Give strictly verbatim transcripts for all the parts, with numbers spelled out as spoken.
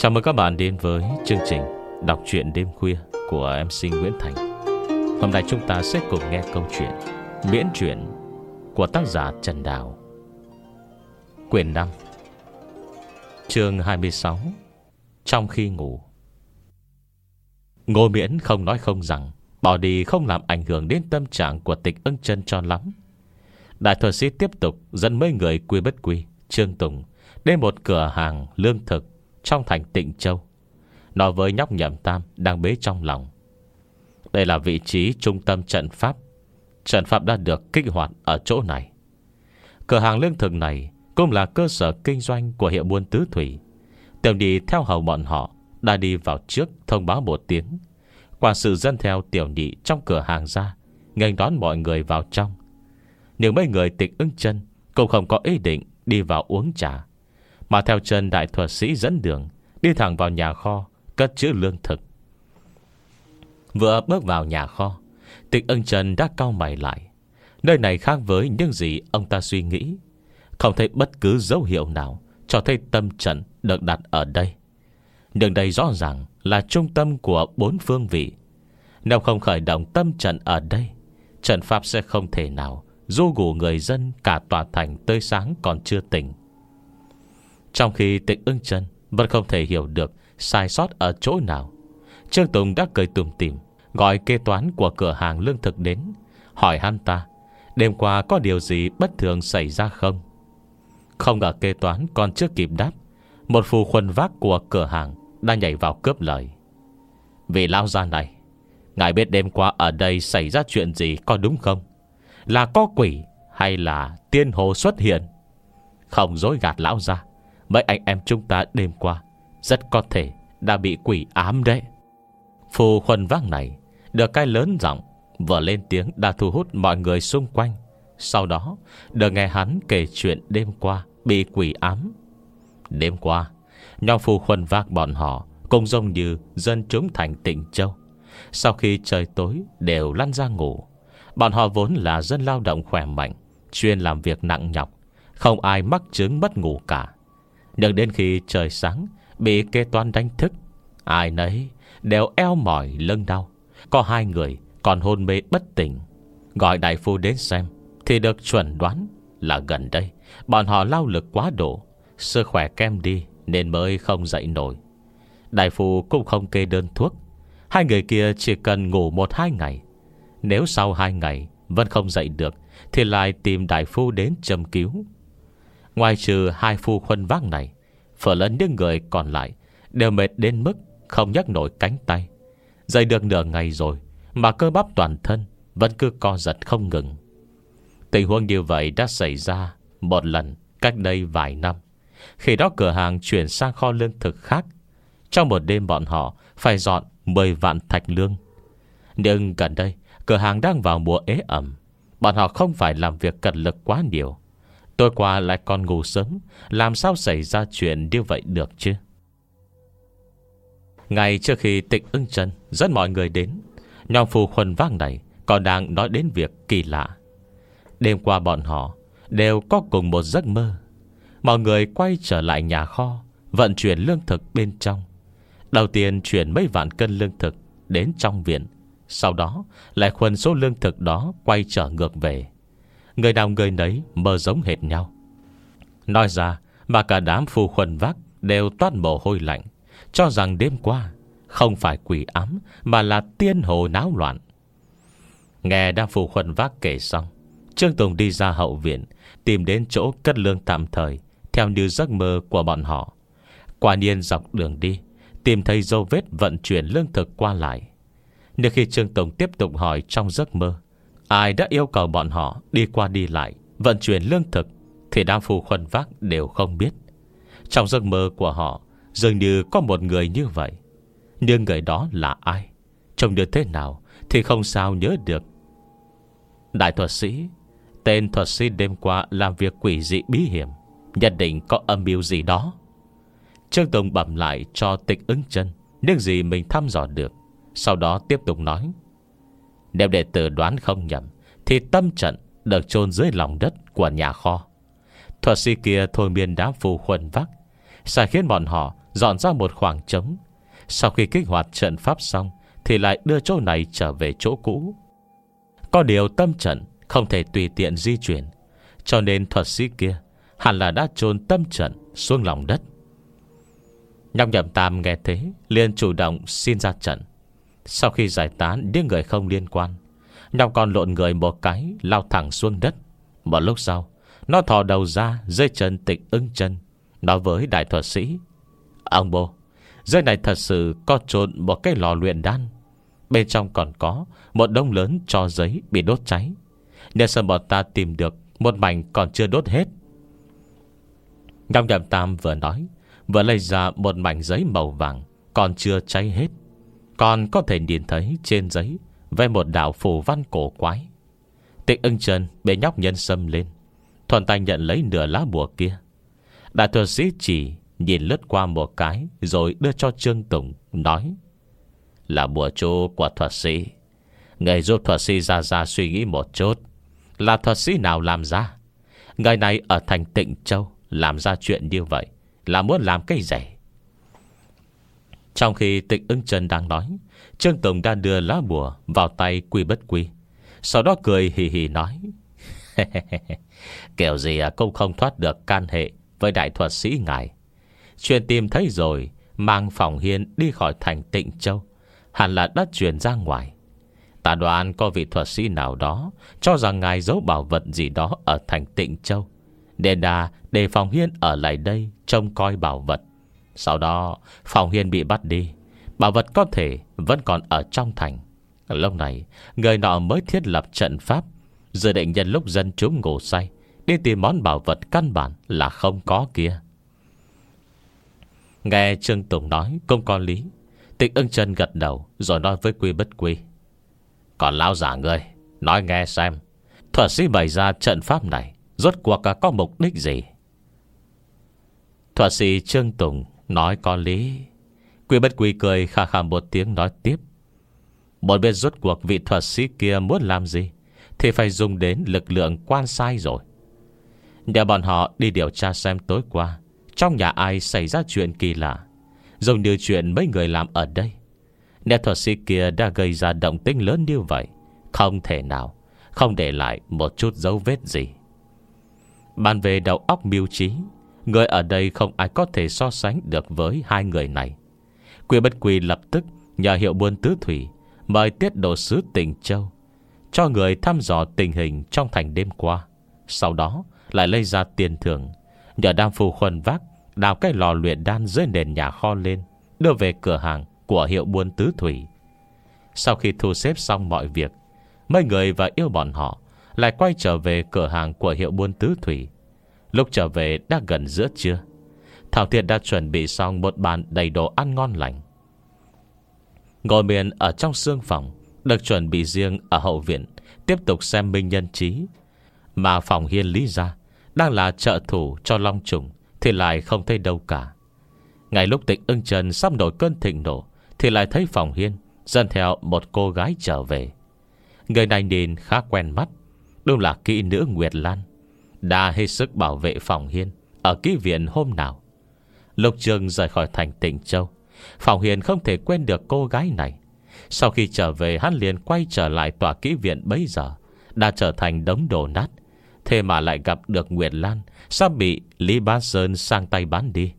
Chào mừng các bạn đến với chương trình đọc truyện đêm khuya của em xê Nguyễn Thành. Hôm nay chúng ta sẽ cùng nghe câu chuyện miễn truyện của tác giả Trần Đào, quyển năm, chương hai mươi sáu, Trong khi ngủ. Ngô Miễn không nói không rằng, bỏ đi không làm ảnh hưởng đến tâm trạng của Tịch Ưng Chân cho lắm. Đại thuật sĩ tiếp tục dẫn mấy người Quy Bất Quy, Trương Tùng đến một cửa hàng lương thực trong thành Tịnh Châu, nói với nhóc Nhậm Tam đang bế trong lòng. Đây là vị trí trung tâm trận pháp. Trận pháp đã được kích hoạt ở chỗ này. Cửa hàng lương thực này cũng là cơ sở kinh doanh của hiệu buôn tứ thủy. Tiểu Nhị theo hầu bọn họ đã đi vào trước thông báo một tiếng. Quản sự dân theo Tiểu Nhị trong cửa hàng ra, nghênh đón mọi người vào trong. Nhưng mấy người Tịch Ưng Chân cũng không có ý định đi vào uống trà, mà theo chân đại thuật sĩ dẫn đường, đi thẳng vào nhà kho cất trữ lương thực. Vừa bước vào nhà kho, Tịch Ưng Chân đã cau mày lại. Nơi này khác với những gì ông ta suy nghĩ. Không thấy bất cứ dấu hiệu nào cho thấy tâm trận được đặt ở đây. Nhưng đây rõ ràng là trung tâm của bốn phương vị. Nếu không khởi động tâm trận ở đây, trận pháp sẽ không thể nào du ngủ người dân cả tòa thành tới sáng còn chưa tỉnh. Trong khi Tịch Ưng Chân vẫn không thể hiểu được sai sót ở chỗ nào, Trương Tùng đã cười tủm tỉm gọi kế toán của cửa hàng lương thực đến, hỏi hắn ta đêm qua có điều gì bất thường xảy ra không. Không ngờ kế toán còn chưa kịp đáp, một phù khuân vác của cửa hàng đã nhảy vào cướp lời. Vị lão gia này, ngài biết đêm qua ở đây xảy ra chuyện gì có đúng không? Là có quỷ hay là tiên hồ xuất hiện? Không dối gạt lão gia, mấy anh em chúng ta đêm qua rất có thể đã bị quỷ ám đấy. Phù khuân vác này được cái lớn giọng, vừa lên tiếng đã thu hút mọi người xung quanh. Sau đó được nghe hắn kể chuyện đêm qua bị quỷ ám. Đêm qua, nhóm phù khuân vác bọn họ cũng giống như dân chúng thành Tịnh Châu, sau khi trời tối đều lăn ra ngủ. Bọn họ vốn là dân lao động khỏe mạnh, chuyên làm việc nặng nhọc, không ai mắc chứng mất ngủ cả. Nhưng đến khi trời sáng, bị kế toán đánh thức, ai nấy đều eo mỏi lưng đau. Có hai người còn hôn mê bất tỉnh. Gọi đại phu đến xem thì được chuẩn đoán là gần đây bọn họ lao lực quá độ, sức khỏe kém đi nên mới không dậy nổi. Đại phu cũng không kê đơn thuốc. Hai người kia chỉ cần ngủ một hai ngày. Nếu sau hai ngày vẫn không dậy được thì lại tìm đại phu đến châm cứu. Ngoài trừ hai phu khuân vác này, phần lớn những người còn lại đều mệt đến mức không nhấc nổi cánh tay. Dậy được nửa ngày rồi mà cơ bắp toàn thân vẫn cứ co giật không ngừng. Tình huống như vậy đã xảy ra một lần cách đây vài năm. Khi đó cửa hàng chuyển sang kho lương thực khác. Trong một đêm bọn họ phải dọn mười vạn thạch lương. Nhưng gần đây cửa hàng đang vào mùa ế ẩm, bọn họ không phải làm việc cật lực quá nhiều. Tối qua lại còn ngủ sớm, làm sao xảy ra chuyện như vậy được chứ? Ngay trước khi Tịch Ưng Chân dẫn mọi người đến, nhóm phù khuân vác này còn đang nói đến việc kỳ lạ. Đêm qua bọn họ đều có cùng một giấc mơ. Mọi người quay trở lại nhà kho, vận chuyển lương thực bên trong. Đầu tiên chuyển mấy vạn cân lương thực đến trong viện, sau đó lại khuân số lương thực đó quay trở ngược về. Người nào người nấy mơ giống hệt nhau. Nói ra mà cả đám phù khuân vác đều toát mồ hôi lạnh, cho rằng đêm qua không phải quỷ ám mà là tiên hồ náo loạn. Nghe đám phù khuân vác kể xong, Trương Tùng đi ra hậu viện, tìm đến chỗ cất lương tạm thời theo như giấc mơ của bọn họ. Quả nhiên dọc đường đi tìm thấy dấu vết vận chuyển lương thực qua lại. Nhưng khi Trương Tùng tiếp tục hỏi trong giấc mơ ai đã yêu cầu bọn họ đi qua đi lại vận chuyển lương thực, thì đám phù khuân vác đều không biết. Trong giấc mơ của họ dường như có một người như vậy, nhưng người đó là ai, trông được thế nào thì không sao nhớ được. Đại thuật sĩ, tên thuật sĩ đêm qua làm việc quỷ dị bí hiểm, nhất định có âm mưu gì đó. Trương Tùng bẩm lại cho Tịch Ưng Chân những gì mình thăm dò được, sau đó tiếp tục nói: nếu đệ tử đoán không nhầm thì tâm trận được chôn dưới lòng đất của nhà kho. Thuật sĩ kia thôi miên đám phù khuân vác, sẽ khiến bọn họ dọn ra một khoảng trống. Sau khi kích hoạt trận pháp xong thì lại đưa chỗ này trở về chỗ cũ. Có điều tâm trận không thể tùy tiện di chuyển, cho nên thuật sĩ kia hẳn là đã chôn tâm trận xuống lòng đất. Nhóc Nhậm Tam nghe thế liền chủ động xin ra trận. Sau khi giải tán những người không liên quan, nhóc còn lộn người một cái lao thẳng xuống đất. Một lúc sau, nó thò đầu ra dưới chân Tịch Ưng Chân, nói với đại thuật sĩ: Ông bố, dưới này thật sự có chôn một cái lò luyện đan. Bên trong còn có một đống lớn tro giấy bị đốt cháy. Nếu sợ bọn ta tìm được một mảnh còn chưa đốt hết. Nhóc Nhậm Tam vừa nói, vừa lấy ra một mảnh giấy màu vàng còn chưa cháy hết. Còn có thể nhìn thấy trên giấy về một đạo phù văn cổ quái. Tịch Ưng Chân bế nhóc nhân sâm lên, thuận tay nhận lấy nửa lá bùa kia. Đại thuật sĩ chỉ nhìn lướt qua một cái, rồi đưa cho Trương Tùng, nói: Là bùa chú của thuật sĩ. Người giúp thuật sĩ ra ra suy nghĩ một chút, là thuật sĩ nào làm ra? Người này ở thành Tịnh Châu làm ra chuyện như vậy là muốn làm cái gì? Trong khi Tịch Ưng Chân đang nói, Trương Tùng đã đưa lá bùa vào tay Quy Bất Quy. Sau đó cười hì hì nói: Kiểu gì cũng không thoát được can hệ với đại thuật sĩ ngài. Chuyện tìm thấy rồi, mang Phòng Hiên đi khỏi thành Tịnh Châu hẳn là đã truyền ra ngoài. Ta đoán có vị thuật sĩ nào đó cho rằng ngài giấu bảo vật gì đó ở thành Tịnh Châu, nên đã để Phòng Hiên ở lại đây trông coi bảo vật. Sau đó Phòng Hiên bị bắt đi, bảo vật có thể vẫn còn ở trong thành. Lúc này người nọ mới thiết lập trận pháp, dự định nhân lúc dân chúng ngủ say đi tìm món bảo vật căn bản là không có kia. Nghe Trương Tùng nói cũng có lý. Tịch Ưng Chân gật đầu rồi nói với Quy Bất Quy: Còn lão giả ngươi, nói nghe xem, thuật sĩ bày ra trận pháp này rốt cuộc có mục đích gì? Thuật sĩ Trương Tùng nói có lý. Quy Bất Quy cười khà khà một tiếng nói tiếp: Muốn biết rốt cuộc vị thuật sĩ kia muốn làm gì thì phải dùng đến lực lượng quan sai rồi. Để bọn họ đi điều tra xem tối qua trong nhà ai xảy ra chuyện kỳ lạ, giống như chuyện mấy người làm ở đây. Nếu thuật sĩ kia đã gây ra động tĩnh lớn như vậy, không thể nào không để lại một chút dấu vết gì. Bàn về đầu óc mưu trí, người ở đây không ai có thể so sánh được với hai người này. Quy Bất Quy lập tức nhờ hiệu buôn tứ thủy mời tiết độ sứ Tịnh Châu cho người thăm dò tình hình trong thành đêm qua. Sau đó lại lấy ra tiền thưởng, nhờ đam phu khuân vác đào cái lò luyện đan dưới nền nhà kho lên, đưa về cửa hàng của hiệu buôn tứ thủy. Sau khi thu xếp xong mọi việc, mấy người và yêu bọn họ lại quay trở về cửa hàng của hiệu buôn tứ thủy. Lúc trở về đã gần giữa trưa. Thảo Thiệt đã chuẩn bị xong một bàn đầy đồ ăn ngon lành. Ngồi miền ở trong sương phòng, được chuẩn bị riêng ở hậu viện, tiếp tục xem minh nhân trí. Mà Phòng Hiên lý ra đang là trợ thủ cho Long Trùng thì lại không thấy đâu cả. Ngay lúc Tịch Ưng Chân sắp nổi cơn thịnh nộ thì lại thấy Phòng Hiên dẫn theo một cô gái trở về. Người này nhìn khá quen mắt, đúng là kỹ nữ Nguyệt Lan, đã hết sức bảo vệ Phòng Hiên ở kỹ viện hôm nào. Lục Trường rời khỏi thành Tịnh Châu, Phòng Hiên không thể quên được cô gái này. Sau khi trở về, hắn liền quay trở lại tòa kỹ viện bấy giờ đã trở thành đống đổ nát. Thế mà lại gặp được Nguyệt Lan sắp bị Lý Bá Sơn sang tay bán đi.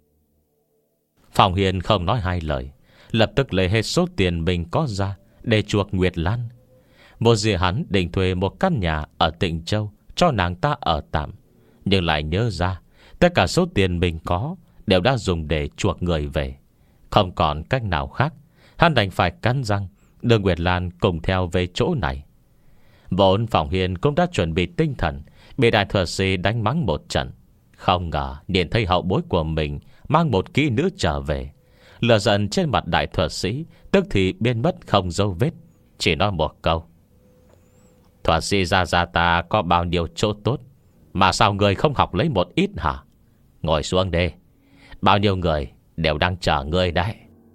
Phòng Hiên không nói hai lời, lập tức lấy hết số tiền mình có ra để chuộc Nguyệt Lan. Một dì hắn định thuê một căn nhà ở Tịnh Châu cho nàng ta ở tạm, nhưng lại nhớ ra tất cả số tiền mình có đều đã dùng để chuộc người về. Không còn cách nào khác, hắn đành phải cắn răng đưa Nguyệt Lan cùng theo về chỗ này. Vốn Phòng Hiên cũng đã chuẩn bị tinh thần bị đại thuật sĩ đánh mắng một trận. Không ngờ nhìn thấy hậu bối của mình mang một kỹ nữ trở về, lửa giận trên mặt đại thuật sĩ tức thì biến mất không dấu vết, chỉ nói một câu: Thuật sĩ gia gia ta có bao nhiêu chỗ tốt mà sao người không học lấy một ít hả? Ngồi xuống đây, bao nhiêu người đều đang chờ ngươi đấy.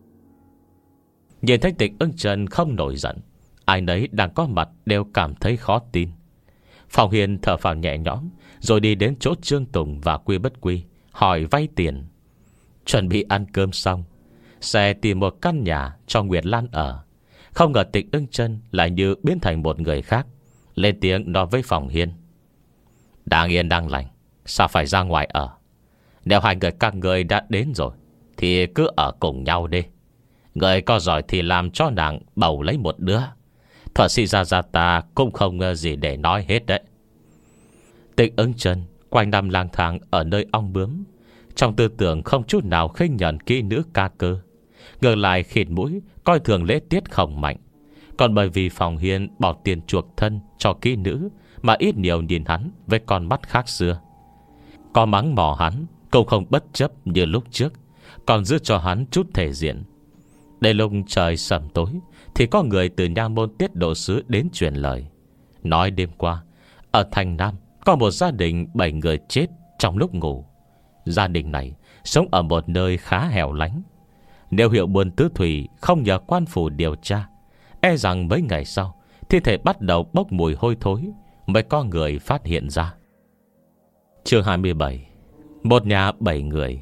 Nhìn thấy Tịch Ưng Chân không nổi giận, ai nấy đang có mặt đều cảm thấy khó tin. Phòng Hiên thở phào nhẹ nhõm, rồi đi đến chỗ Trương Tùng và Quy Bất Quy hỏi vay tiền. Chuẩn bị ăn cơm xong, sẽ tìm một căn nhà cho Nguyệt Lan ở. Không ngờ Tịch Ưng Chân lại như biến thành một người khác, lên tiếng nói với Phòng Hiên: đang yên đang lành, sao phải ra ngoài ở? Nếu hai người các người đã đến rồi thì cứ ở cùng nhau đi. Người có giỏi thì làm cho nàng bầu lấy một đứa. Thuật sĩ Gia Gia ta cũng không gì để nói hết đấy. Tịch Ưng Chân quanh năm lang thang ở nơi ong bướm, trong tư tưởng không chút nào khinh nhẫn kỹ nữ ca cơ. Ngược lại khịt mũi coi thường lễ tiết không mạnh. Còn bởi vì Phòng Hiên bỏ tiền chuộc thân cho kỹ nữ, mà ít nhiều nhìn hắn với con mắt khác xưa. Có mắng mỏ hắn cũng không bất chấp như lúc trước, còn giữ cho hắn chút thể diện. Để lúc trời sầm tối thì có người từ nha môn tiết độ sứ đến truyền lời, nói đêm qua ở thành Nam có một gia đình bảy người chết trong lúc ngủ. Gia đình này sống ở một nơi khá hẻo lánh. Nếu Hiệu Buôn Tứ Thủy không nhờ quan phủ điều tra, e rằng mấy ngày sau thi thể bắt đầu bốc mùi hôi thối, mới có người phát hiện ra. Chương hai mươi bảy. Một nhà bảy người.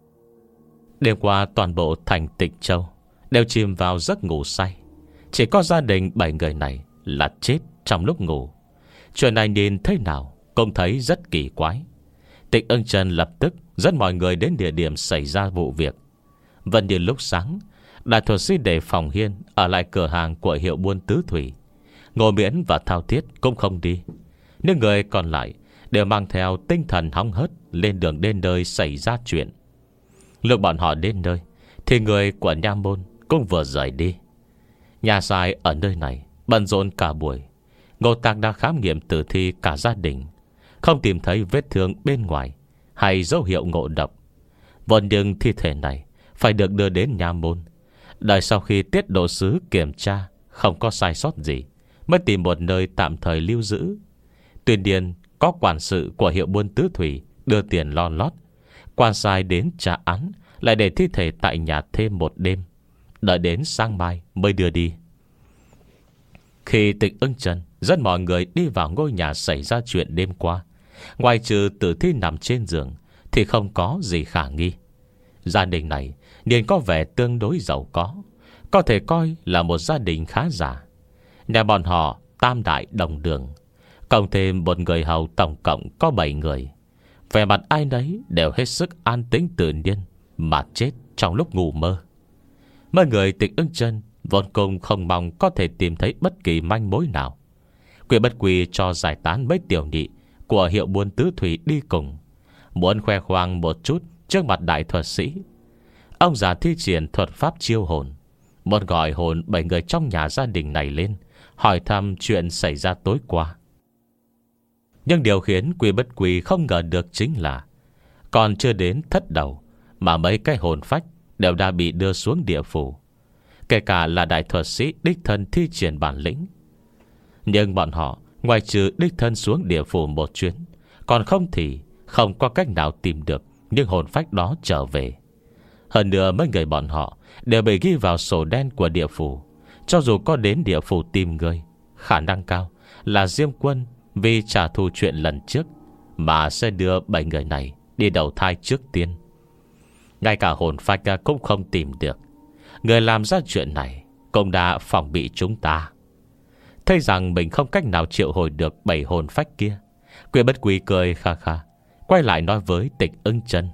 Đêm qua toàn bộ thành Tịch Châu đều chìm vào giấc ngủ say. Chỉ có gia đình bảy người này là chết trong lúc ngủ. Chuyện này nhìn thế nào cũng thấy rất kỳ quái. Tịch Ưng Chân lập tức dẫn mọi người đến địa điểm xảy ra vụ việc. Vẫn như lúc sáng, đại thuật sĩ để Phòng Hiên ở lại cửa hàng của Hiệu Buôn Tứ Thủy. Ngô Miễn và Thao Thiết cũng không đi. Những người còn lại đều mang theo tinh thần hóng hớt lên đường đến nơi xảy ra chuyện. Lúc bọn họ đến nơi thì người của nha môn cũng vừa rời đi. Nhà sai ở nơi này bận rộn cả buổi. Ngô Tạc đã khám nghiệm tử thi cả gia đình, không tìm thấy vết thương bên ngoài hay dấu hiệu ngộ độc. Vốn nhưng thi thể này phải được đưa đến nha môn. Đợi sau khi tiết độ sứ kiểm tra không có sai sót gì, mới tìm một nơi tạm thời lưu giữ. Tuy nhiên có quản sự của Hiệu Buôn Tứ Thủy đưa tiền lo lót. Quan sai đến trả án, lại để thi thể tại nhà thêm một đêm, đợi đến sáng mai mới đưa đi. Khi Tịch Ưng Chân dẫn mọi người đi vào ngôi nhà xảy ra chuyện đêm qua, ngoài trừ tử thi nằm trên giường thì không có gì khả nghi. Gia đình này nhìn có vẻ tương đối giàu có, có thể coi là một gia đình khá giả. Nhà bọn họ tam đại đồng đường, cộng thêm một người hầu, tổng cộng có bảy người. Vẻ mặt ai nấy đều hết sức an tĩnh tự nhiên, mà chết trong lúc ngủ mơ. Mấy người Tịch Ưng Chân vốn cùng không mong có thể tìm thấy bất kỳ manh mối nào. Quyền Bất Quỳ cho giải tán mấy tiểu nhị của Hiệu Buôn Tứ Thủy đi cùng, muốn khoe khoang một chút trước mặt đại thuật sĩ. Ông già thi triển thuật pháp chiêu hồn, muốn gọi hồn bảy người trong nhà gia đình này lên, hỏi thăm chuyện xảy ra tối qua. Nhưng điều khiến Quy Bất Quy không ngờ được chính là còn chưa đến thất đầu mà mấy cái hồn phách đều đã bị đưa xuống địa phủ, kể cả là đại thuật sĩ đích thân thi triển bản lĩnh. Nhưng bọn họ ngoài trừ đích thân xuống địa phủ một chuyến, còn không thì không có cách nào tìm được những hồn phách đó trở về. Hơn nữa mấy người bọn họ đều bị ghi vào sổ đen của địa phủ. Cho dù có đến địa phủ tìm người, khả năng cao là Diêm Quân vì trả thù chuyện lần trước mà sẽ đưa bảy người này đi đầu thai trước tiên. Ngay cả hồn phách cũng không tìm được. Người làm ra chuyện này cũng đã phòng bị chúng ta. Thấy rằng mình không cách nào triệu hồi được bảy hồn phách kia, Quyền Bất Quý cười kha kha, quay lại nói với Tịch Ưng Chân: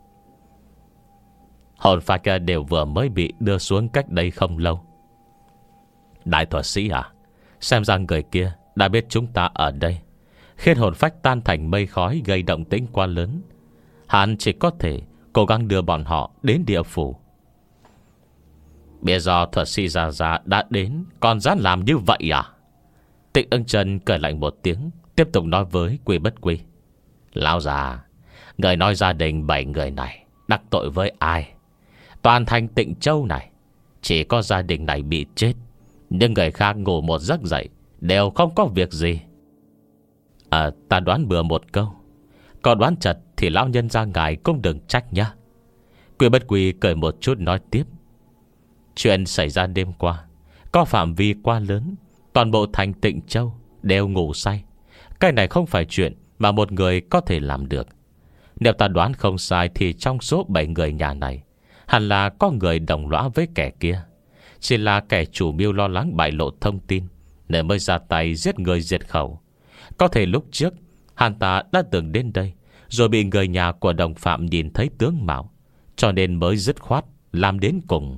hồn phách đều vừa mới bị đưa xuống cách đây không lâu. Đại thuật sĩ à, xem ra người kia đã biết chúng ta ở đây, khiến hồn phách tan thành mây khói, gây động tĩnh quá lớn. Hắn chỉ có thể cố gắng đưa bọn họ đến địa phủ. Bây giờ thuật sĩ già già đã đến, còn dám làm như vậy à? Tịch Ưng Chân cười lạnh một tiếng, tiếp tục nói với Quy Bất Quy: lão già, người nói gia đình bảy người này đắc tội với ai? Toàn thành Tịnh Châu này chỉ có gia đình này bị chết, nhưng người khác ngủ một giấc dậy đều không có việc gì. À, ta đoán bừa một câu, còn đoán chật thì lão nhân gia ngài cũng đừng trách nhá. Quy Bất Quy cười một chút nói tiếp: chuyện xảy ra đêm qua có phạm vi quá lớn, toàn bộ thành Tịnh Châu đều ngủ say. Cái này không phải chuyện mà một người có thể làm được. Nếu ta đoán không sai thì trong số bảy người nhà này hẳn là có người đồng lõa với kẻ kia. Chỉ là kẻ chủ mưu lo lắng bại lộ thông tin nên mới ra tay giết người diệt khẩu. Có thể lúc trước hắn ta đã từng đến đây, rồi bị người nhà của đồng phạm nhìn thấy tướng mạo, cho nên mới dứt khoát làm đến cùng.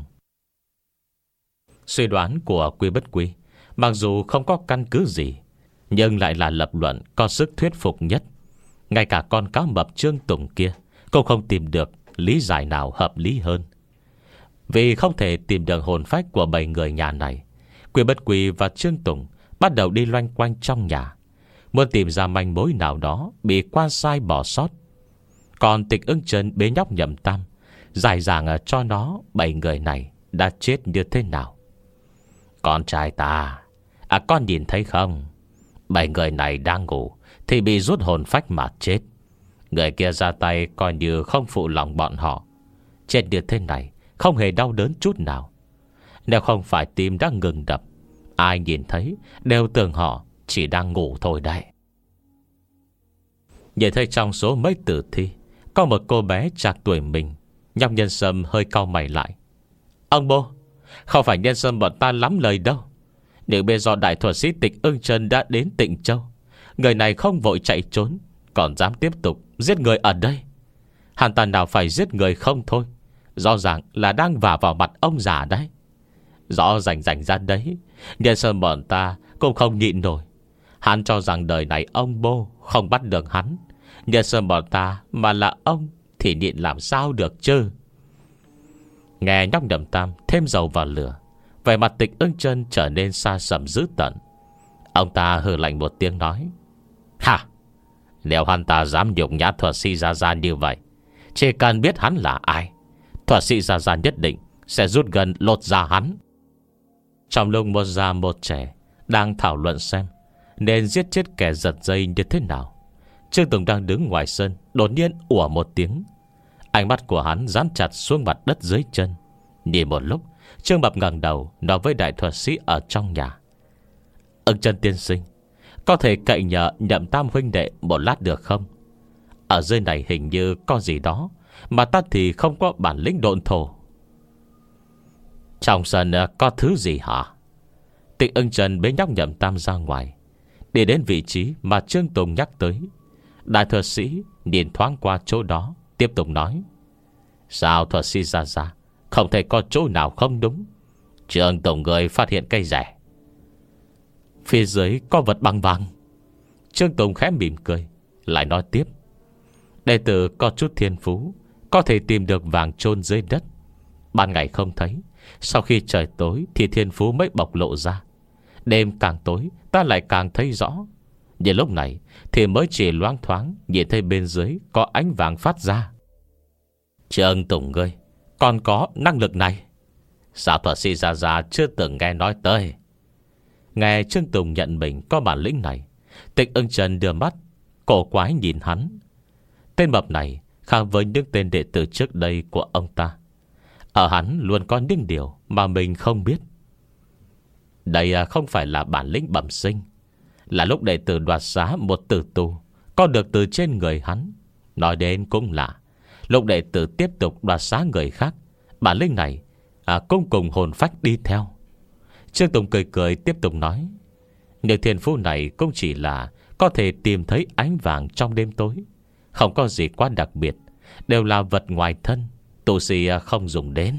Suy đoán của Quy Bất Quy mặc dù không có căn cứ gì, nhưng lại là lập luận có sức thuyết phục nhất. Ngay cả con cá mập Trương Tùng kia cũng không tìm được lý giải nào hợp lý hơn. Vì không thể tìm được hồn phách của bảy người nhà này, Quy Bất Quy và Trương Tùng bắt đầu đi loanh quanh trong nhà, muốn tìm ra manh mối nào đó bị quan sai bỏ sót. Còn Tịch Ưng Chân bế nhóc Nhậm Tam giải dàng cho nó bảy người này đã chết như thế nào. Con trai ta, à con nhìn thấy không? Bảy người này đang ngủ thì bị rút hồn phách mà chết. Người kia ra tay coi như không phụ lòng bọn họ. Chết như thế này không hề đau đớn chút nào. Nếu không phải tim đã ngừng đập, ai nhìn thấy đều tưởng họ chỉ đang ngủ thôi đấy. Nhìn thấy trong số mấy tử thi có một cô bé trạc tuổi mình, nhóc Nhân Sâm hơi cau mày lại. Ông bố, không phải Nhân Sâm bọn ta lắm lời đâu. Nhưng bây giờ đại thuật sĩ Tịch Ưng Chân đã đến Tịnh Châu, người này không vội chạy trốn, còn dám tiếp tục giết người ở đây. Hắn ta nào phải giết người không thôi, rõ ràng là đang vả vào mặt ông già đấy. Rõ rành rành ra đấy, Nhân Sâm bọn ta cũng không nhịn nổi. Hắn cho rằng đời này ông bô không bắt được hắn, Nhân Sâm bọn ta mà là ông thì nhịn làm sao được chứ. Nghe nhóc Nhậm Tam thêm dầu vào lửa, vẻ mặt Tịch Ưng Chân trở nên xa sầm dữ tợn. Ông ta hừ lạnh một tiếng nói: Hả? Nếu hắn ta dám nhục nhã thuật sĩ Gia Gia như vậy, chỉ cần biết hắn là ai, thuật sĩ Gia Gia nhất định sẽ rút gần lột da hắn. Trong lúc một già một trẻ đang thảo luận xem nên giết chết kẻ giật dây như thế nào, Trương Tùng đang đứng ngoài sân đột nhiên ủa một tiếng. Ánh mắt của hắn dán chặt xuống mặt đất dưới chân. Nhìn một lúc, Trương Mập ngẩng đầu nói với đại thuật sĩ ở trong nhà: Ưng Chân tiên sinh, có thể cậy nhờ Nhậm Tam huynh đệ một lát được không? Ở dưới này hình như có gì đó mà ta thì không có bản lĩnh độn thổ. Trong sân có thứ gì hả? Tịch Ưng Chân bế nhóc Nhậm Tam ra ngoài, đi đến vị trí mà Trương Tùng nhắc tới. Đại thuật sĩ nhìn thoáng qua chỗ đó, tiếp tục nói: Sao thuật sĩ Gia Gia không thể có chỗ nào không đúng? Trương Tùng người phát hiện cây rẻ. Phía dưới có vật bằng vàng. Trương Tùng khẽ mỉm cười, lại nói tiếp: Đệ tử có chút thiên phú, có thể tìm được vàng chôn dưới đất. Ban ngày không thấy, sau khi trời tối thì thiên phú mới bộc lộ ra. Đêm càng tối ta lại càng thấy rõ. Nhưng lúc này thì mới chỉ loáng thoáng nhìn thấy bên dưới có ánh vàng phát ra. Trương Tùng ngươi còn có năng lực này, sao thuật sĩ Gia Gia chưa từng nghe nói tới? Nghe Trương Tùng nhận mình có bản lĩnh này, Tịch Ưng Chân đưa mắt cổ quái nhìn hắn. Tên mập này khác với những tên đệ tử trước đây của ông ta. Ở hắn luôn có những điều mà mình không biết. Đây không phải là bản lĩnh bẩm sinh, là lúc đệ tử đoạt xá một tử tù có được từ trên người hắn. Nói đến cũng lạ, lúc đệ tử tiếp tục đoạt xá người khác, bản lĩnh này à, cũng cùng hồn phách đi theo. Trương Tùng cười cười tiếp tục nói: Nhưng thiên phú này cũng chỉ là có thể tìm thấy ánh vàng trong đêm tối, không có gì quá đặc biệt, đều là vật ngoài thân, tu sĩ không dùng đến.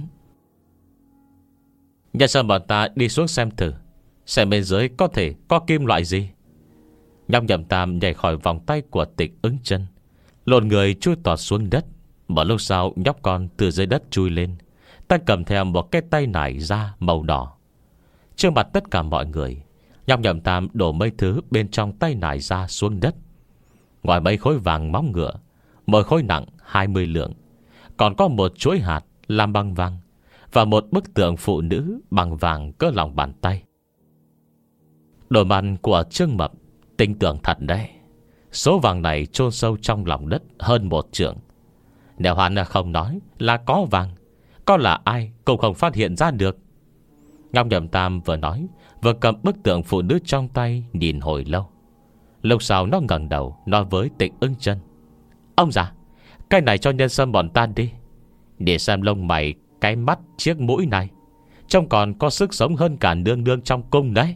Nhân Sâm bọn ta đi xuống xem thử, xem bên dưới có thể có kim loại gì. Nhóc Nhậm Tam nhảy khỏi vòng tay của Tịch Ưng Chân, lộn người chui tọt xuống đất. Một lúc sau nhóc con từ dưới đất chui lên, tay cầm theo một cái tay nải da màu đỏ. Trước mặt tất cả mọi người, nhóc Nhậm Tam đổ mấy thứ bên trong tay nải da xuống đất. Ngoài mấy khối vàng móng ngựa, mỗi khối nặng hai mươi lượng, còn có một chuỗi hạt làm bằng vàng, và một bức tượng phụ nữ bằng vàng cỡ lòng bàn tay. Đôi mặt của Trương Mập tinh tưởng thật đấy. Số vàng này chôn sâu trong lòng đất hơn một trượng. Nếu hắn không nói là có vàng, có là ai cũng không phát hiện ra được. Ngọc Nhậm Tam vừa nói vừa cầm bức tượng phụ nữ trong tay nhìn hồi lâu. Lúc sau nó ngẩng đầu nói với Tịch Ưng Chân: Ông già, Cái này cho nhân sâm bọn ta đi, để xem lông mày, cái mắt, chiếc mũi này trông còn có sức sống hơn cả nương nương trong cung đấy.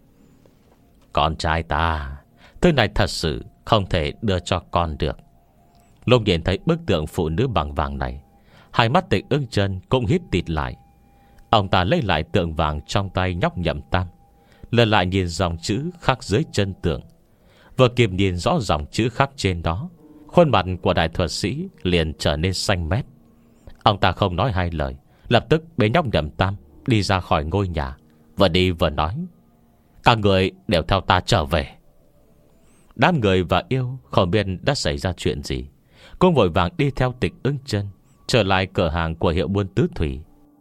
Con trai ta, thứ này thật sự không thể đưa cho con được. Lúc nhìn thấy bức tượng phụ nữ bằng vàng này, hai mắt Tịch Ưng Chân cũng híp tịt lại. Ông ta lấy lại tượng vàng trong tay nhóc Nhậm Tam, lần lại nhìn dòng chữ khắc dưới chân tượng. Vừa kịp nhìn rõ dòng chữ khắc trên đó, khuôn mặt của đại thuật sĩ liền trở nên xanh mét. Ông ta không nói hai lời, lập tức bế nhóc Nhậm Tam đi ra khỏi ngôi nhà, vừa đi vừa nói: các người đều theo ta trở về. Đám người và yêu không biết đã xảy ra chuyện gì, cũng vội vàng đi theo Tịch Ưng Chân trở lại cửa hàng của hiệu buôn Tứ Thủy.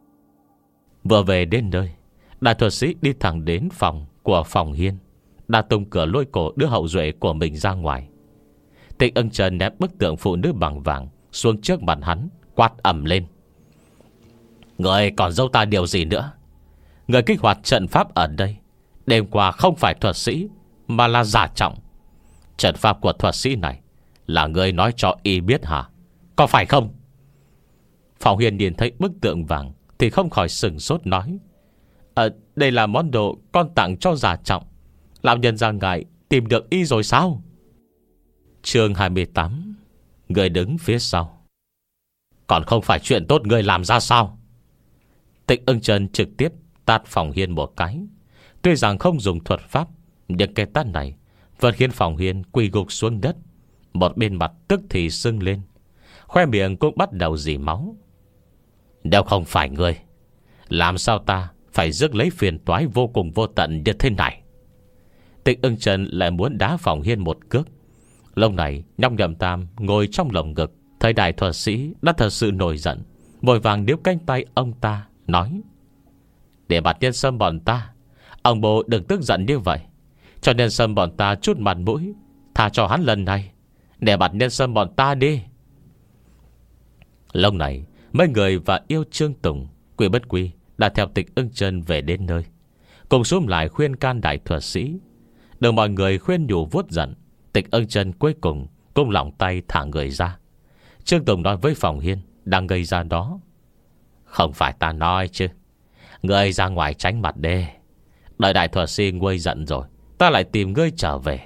Vừa về đến nơi, đại thuật sĩ đi thẳng đến phòng của Phòng Hiên, đã tung cửa lôi cổ đứa hậu duệ của mình ra ngoài. Tịch Ưng Chân ném bức tượng phụ nữ bằng vàng xuống trước mặt hắn, quát ầm lên: người còn giấu ta điều gì nữa? Người kích hoạt trận pháp ở đây đêm qua không phải thuật sĩ, mà là giả trọng. Trận pháp của thuật sĩ này là người nói cho y biết hả? Có phải không? Phòng Hiên nhìn thấy bức tượng vàng thì không khỏi sừng sốt nói: à, đây là món đồ con tặng cho giả trọng. Lão nhân ra ngài tìm được y rồi sao? Chương hai mươi tám. Người đứng phía sau. Còn không phải chuyện tốt người làm ra sao? Tịch Ưng Chân trực tiếp tát Phòng Hiên một cái. Tuy rằng không dùng thuật pháp, nhưng cái tát này vẫn khiến Phòng Hiên quỳ gục xuống đất, một bên mặt tức thì sưng lên, khoe miệng cũng bắt đầu rỉ máu. Nếu không phải ngươi, làm sao ta phải rước lấy phiền toái vô cùng vô tận như thế này? Tịch Ưng Chân lại muốn đá Phòng Hiên một cước. Lúc này nhóc Nhậm Tam ngồi trong lồng ngực, thấy đại thuật sĩ đã thật sự nổi giận, vội vàng níu cánh tay ông ta nói: để mặt nhân sâm bọn ta, ông bố đừng tức giận như vậy, cho nhân sâm bọn ta chút mặt mũi, tha cho hắn lần này, để mặt nhân sâm bọn ta đi. Lúc này mấy người và yêu Trương Tùng, Quy Bất Quy đã theo Tịch Ưng Chân về đến nơi, cùng xúm lại khuyên can đại thuật sĩ. Được mọi người khuyên nhủ vuốt giận, Tịch Ưng Chân cuối cùng cũng lỏng tay thả người ra. Trương Tùng nói với Phòng Hiên đang gây ra đó: không phải ta nói chứ, ngươi ra ngoài tránh mặt đê, đợi đại thuật sĩ nguôi giận rồi ta lại tìm ngươi trở về.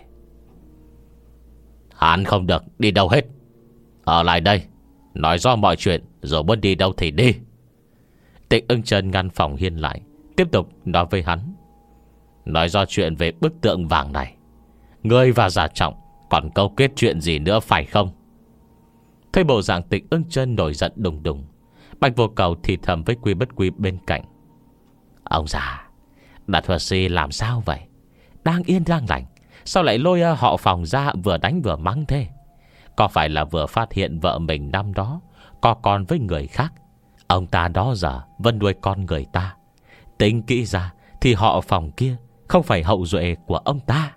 Hắn không được đi đâu hết, ở lại đây nói rõ mọi chuyện, rồi muốn đi đâu thì đi. Tịch Ưng Chân ngăn Phòng Hiên lại, tiếp tục nói với hắn: nói rõ chuyện về bức tượng vàng này, ngươi và giả trọng còn câu kết chuyện gì nữa phải không? Thấy bộ dạng Tịch Ưng Chân nổi giận đùng đùng, Bạch Vô Cầu thì thầm với Quy Bất Quy bên cạnh: ông già, đại thuật sĩ làm sao vậy? Đang yên đang lành, sao lại lôi họ Phòng ra vừa đánh vừa mắng thế? Có phải là vừa phát hiện vợ mình năm đó có con với người khác? Ông ta đó giờ vẫn nuôi con người ta. Tính kỹ ra thì họ Phòng kia không phải hậu duệ của ông ta.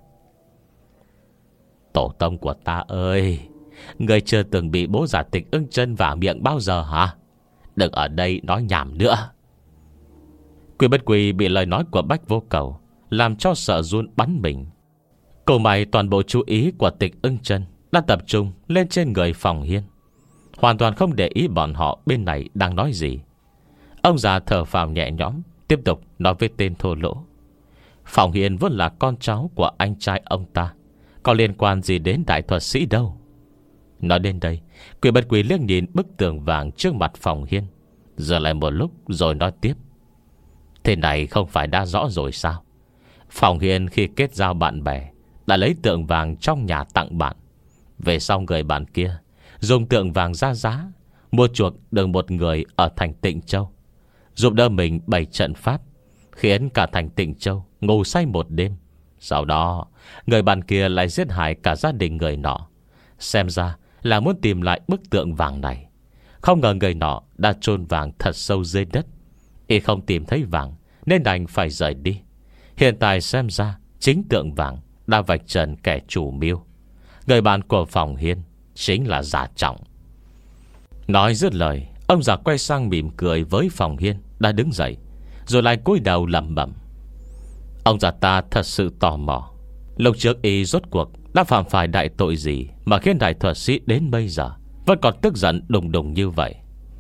Tổ tông của ta ơi, người chưa từng bị bố già Tịch Ưng Chân vả miệng bao giờ hả? Đừng ở đây nói nhảm nữa. Quy Bất Quy bị lời nói của Bách Vô Cầu làm cho sợ run bắn mình. Cô mày toàn bộ chú ý của Tịch Ưng Chân đã tập trung lên trên người Phòng Hiên, hoàn toàn không để ý bọn họ bên này đang nói gì. Ông già thở phào nhẹ nhõm, tiếp tục nói với tên thô lỗ: Phòng Hiên vốn là con cháu của anh trai ông ta, có liên quan gì đến đại thuật sĩ đâu. Nói đến đây, Quy Bất Quy liếc nhìn bức tường vàng trước mặt Phòng Hiên, giờ lại một lúc rồi nói tiếp: thế này không phải đã rõ rồi sao? Phòng Hiên khi kết giao bạn bè đã lấy tượng vàng trong nhà tặng bạn. Về sau người bạn kia dùng tượng vàng ra giá, mua chuộc được một người ở thành Tịnh Châu, giúp đỡ mình bày trận pháp, khiến cả thành Tịnh Châu ngủ say một đêm. Sau đó người bạn kia lại giết hại cả gia đình người nọ. Xem ra là muốn tìm lại bức tượng vàng này. Không ngờ người nọ đã chôn vàng thật sâu dưới đất, y không tìm thấy vàng nên đành phải rời đi. Hiện tại xem ra chính tượng vàng đã vạch trần kẻ chủ mưu. Người bạn của Phòng Hiên chính là Giả Trọng. Nói dứt lời, ông già quay sang mỉm cười với Phòng Hiên đã đứng dậy, rồi lại cúi đầu lẩm bẩm. Ông già ta thật sự tò mò, lúc trước y rốt cuộc đã phạm phải đại tội gì mà khiến đại thuật sĩ đến bây giờ vẫn còn tức giận đùng đùng như vậy.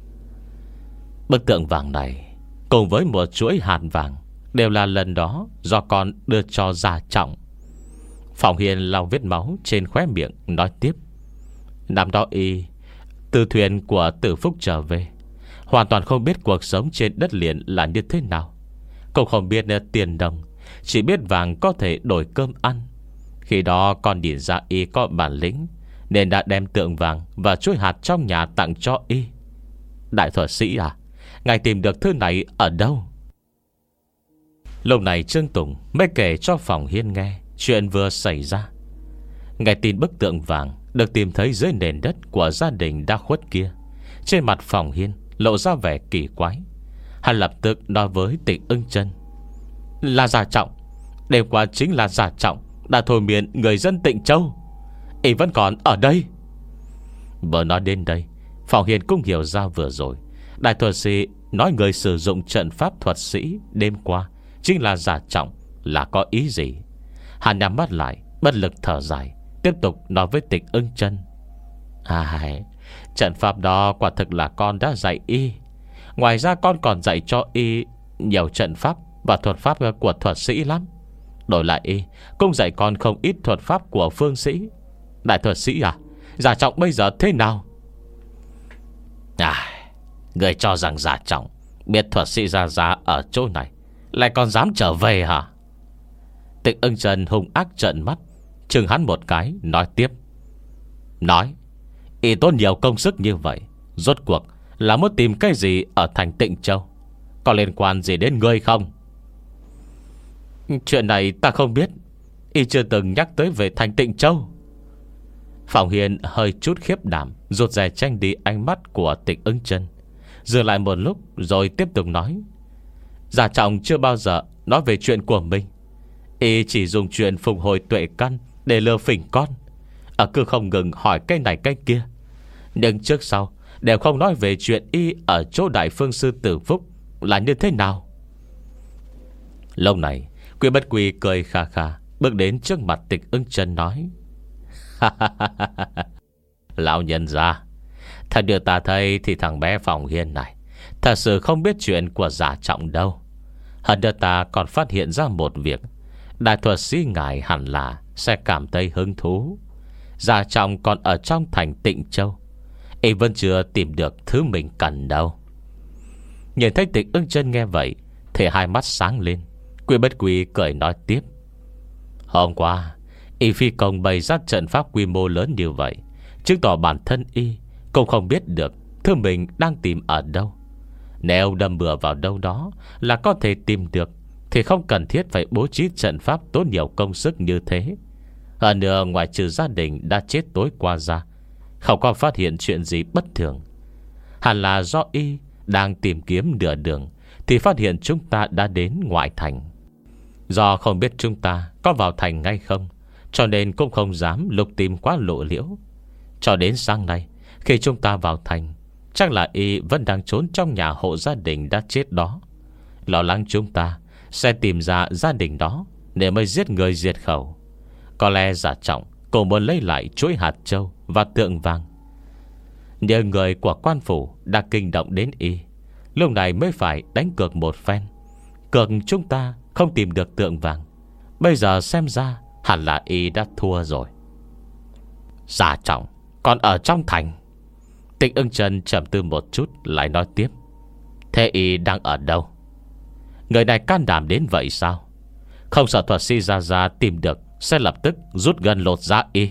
Bức tượng vàng này cùng với một chuỗi hạt vàng đều là lần đó do con đưa cho Gia Trọng. Phòng Hiên lau vết máu trên khóe miệng, nói tiếp: năm đó y từ thuyền của Tử Phúc trở về, hoàn toàn không biết cuộc sống trên đất liền là như thế nào, cũng không biết tiền đồng, chỉ biết vàng có thể đổi cơm ăn. Khi đó con nhìn ra y có bản lĩnh, nên đã đem tượng vàng và chuỗi hạt trong nhà tặng cho y. Đại thuật sĩ à, ngài tìm được thứ này ở đâu? Lúc này Trương Tùng mới kể cho Phòng Hiên nghe chuyện vừa xảy ra. Nghe tin bức tượng vàng được tìm thấy dưới nền đất của gia đình đã khuất kia, trên mặt Phòng Hiên lộ ra vẻ kỳ quái. Hắn lập tức nói với Tịch Ưng Chân: là Gia Trọng, đêm qua chính là Gia Trọng đã thôi miên người dân Tịnh Châu. Y vẫn còn ở đây. Vừa nói đến đây, Phòng Hiên cũng hiểu ra vừa rồi đại thuật sĩ nói người sử dụng trận pháp thuật sĩ đêm qua chính là Gia Trọng là có ý gì. Hắn nhắm mắt lại, bất lực thở dài, tiếp tục nói với Tịch Ưng Chân: à, trận pháp đó quả thực là con đã dạy y. Ngoài ra con còn dạy cho y nhiều trận pháp và thuật pháp của thuật sĩ lắm. Đổi lại y cũng dạy con không ít thuật pháp của phương sĩ. Đại thuật sĩ à, Gia Trọng bây giờ thế nào? À, người cho rằng Gia Trọng biết thuật sĩ Gia Gia ở chỗ này, lại còn dám trở về hả? Tịch Ưng Chân hung ác trợn mắt, chừng hắn một cái, nói tiếp: nói, y tốn nhiều công sức như vậy, rốt cuộc là muốn tìm cái gì ở thành Tịnh Châu? Có liên quan gì đến ngươi không? Chuyện này ta không biết, y chưa từng nhắc tới về thành Tịnh Châu. Phòng Hiên hơi chút khiếp đảm, rụt rè tranh đi ánh mắt của Tịch Ưng Chân, dừng lại một lúc rồi tiếp tục nói: Gia Trọng chưa bao giờ nói về chuyện của mình. Y chỉ dùng chuyện phục hồi tuệ căn để lừa phỉnh con, ở cứ không ngừng hỏi cái này cái kia, nhưng trước sau đều không nói về chuyện y ở chỗ Đại Phương Sư Tử Phúc là như thế nào. Lâu này Quy Bất Quy cười khà khà, bước đến trước mặt Tịch Ưng Chân nói: lão nhân gia, thật đưa ta thấy thì thằng bé Phòng Hiên này thật sự không biết chuyện của Gia Trọng đâu. Hơn nữa ta còn phát hiện ra một việc, đại thuật sĩ ngài hẳn là sẽ cảm thấy hứng thú. Gia Trọng còn ở trong thành Tịnh Châu, y vẫn chưa tìm được thứ mình cần đâu. Nhìn thấy Tịch Ưng Chân nghe vậy thì hai mắt sáng lên. Quy Bất Quy cười nói tiếp: hôm qua y phi công bày ra trận pháp quy mô lớn như vậy, chứng tỏ bản thân y cũng không biết được thứ mình đang tìm ở đâu. Nếu đâm bừa vào đâu đó là có thể tìm được, thì không cần thiết phải bố trí trận pháp tốn nhiều công sức như thế. Hơn nữa, ngoài trừ gia đình đã chết tối qua ra, không có phát hiện chuyện gì bất thường. Hẳn là do y đang tìm kiếm nửa đường thì phát hiện chúng ta đã đến ngoại thành. Do không biết chúng ta có vào thành ngay không, cho nên cũng không dám lục tìm quá lộ liễu. Cho đến sáng nay, khi chúng ta vào thành, chắc là y vẫn đang trốn trong nhà hộ gia đình đã chết đó. Lo lắng chúng ta sẽ tìm ra gia đình đó để mới giết người diệt khẩu. Có lẽ Gia Trọng cũng muốn lấy lại chuỗi hạt châu và tượng vàng. Nhờ người của quan phủ đã kinh động đến y, lúc này mới phải đánh cược một phen. Cược chúng ta không tìm được tượng vàng. Bây giờ xem ra hẳn là y đã thua rồi. Gia Trọng còn ở trong thành. Tịch Ưng Chân trầm tư một chút lại nói tiếp: thế y đang ở đâu? Người này can đảm đến vậy sao? Không sợ thuật sĩ Gia Gia tìm được sẽ lập tức rút gần lột ra y.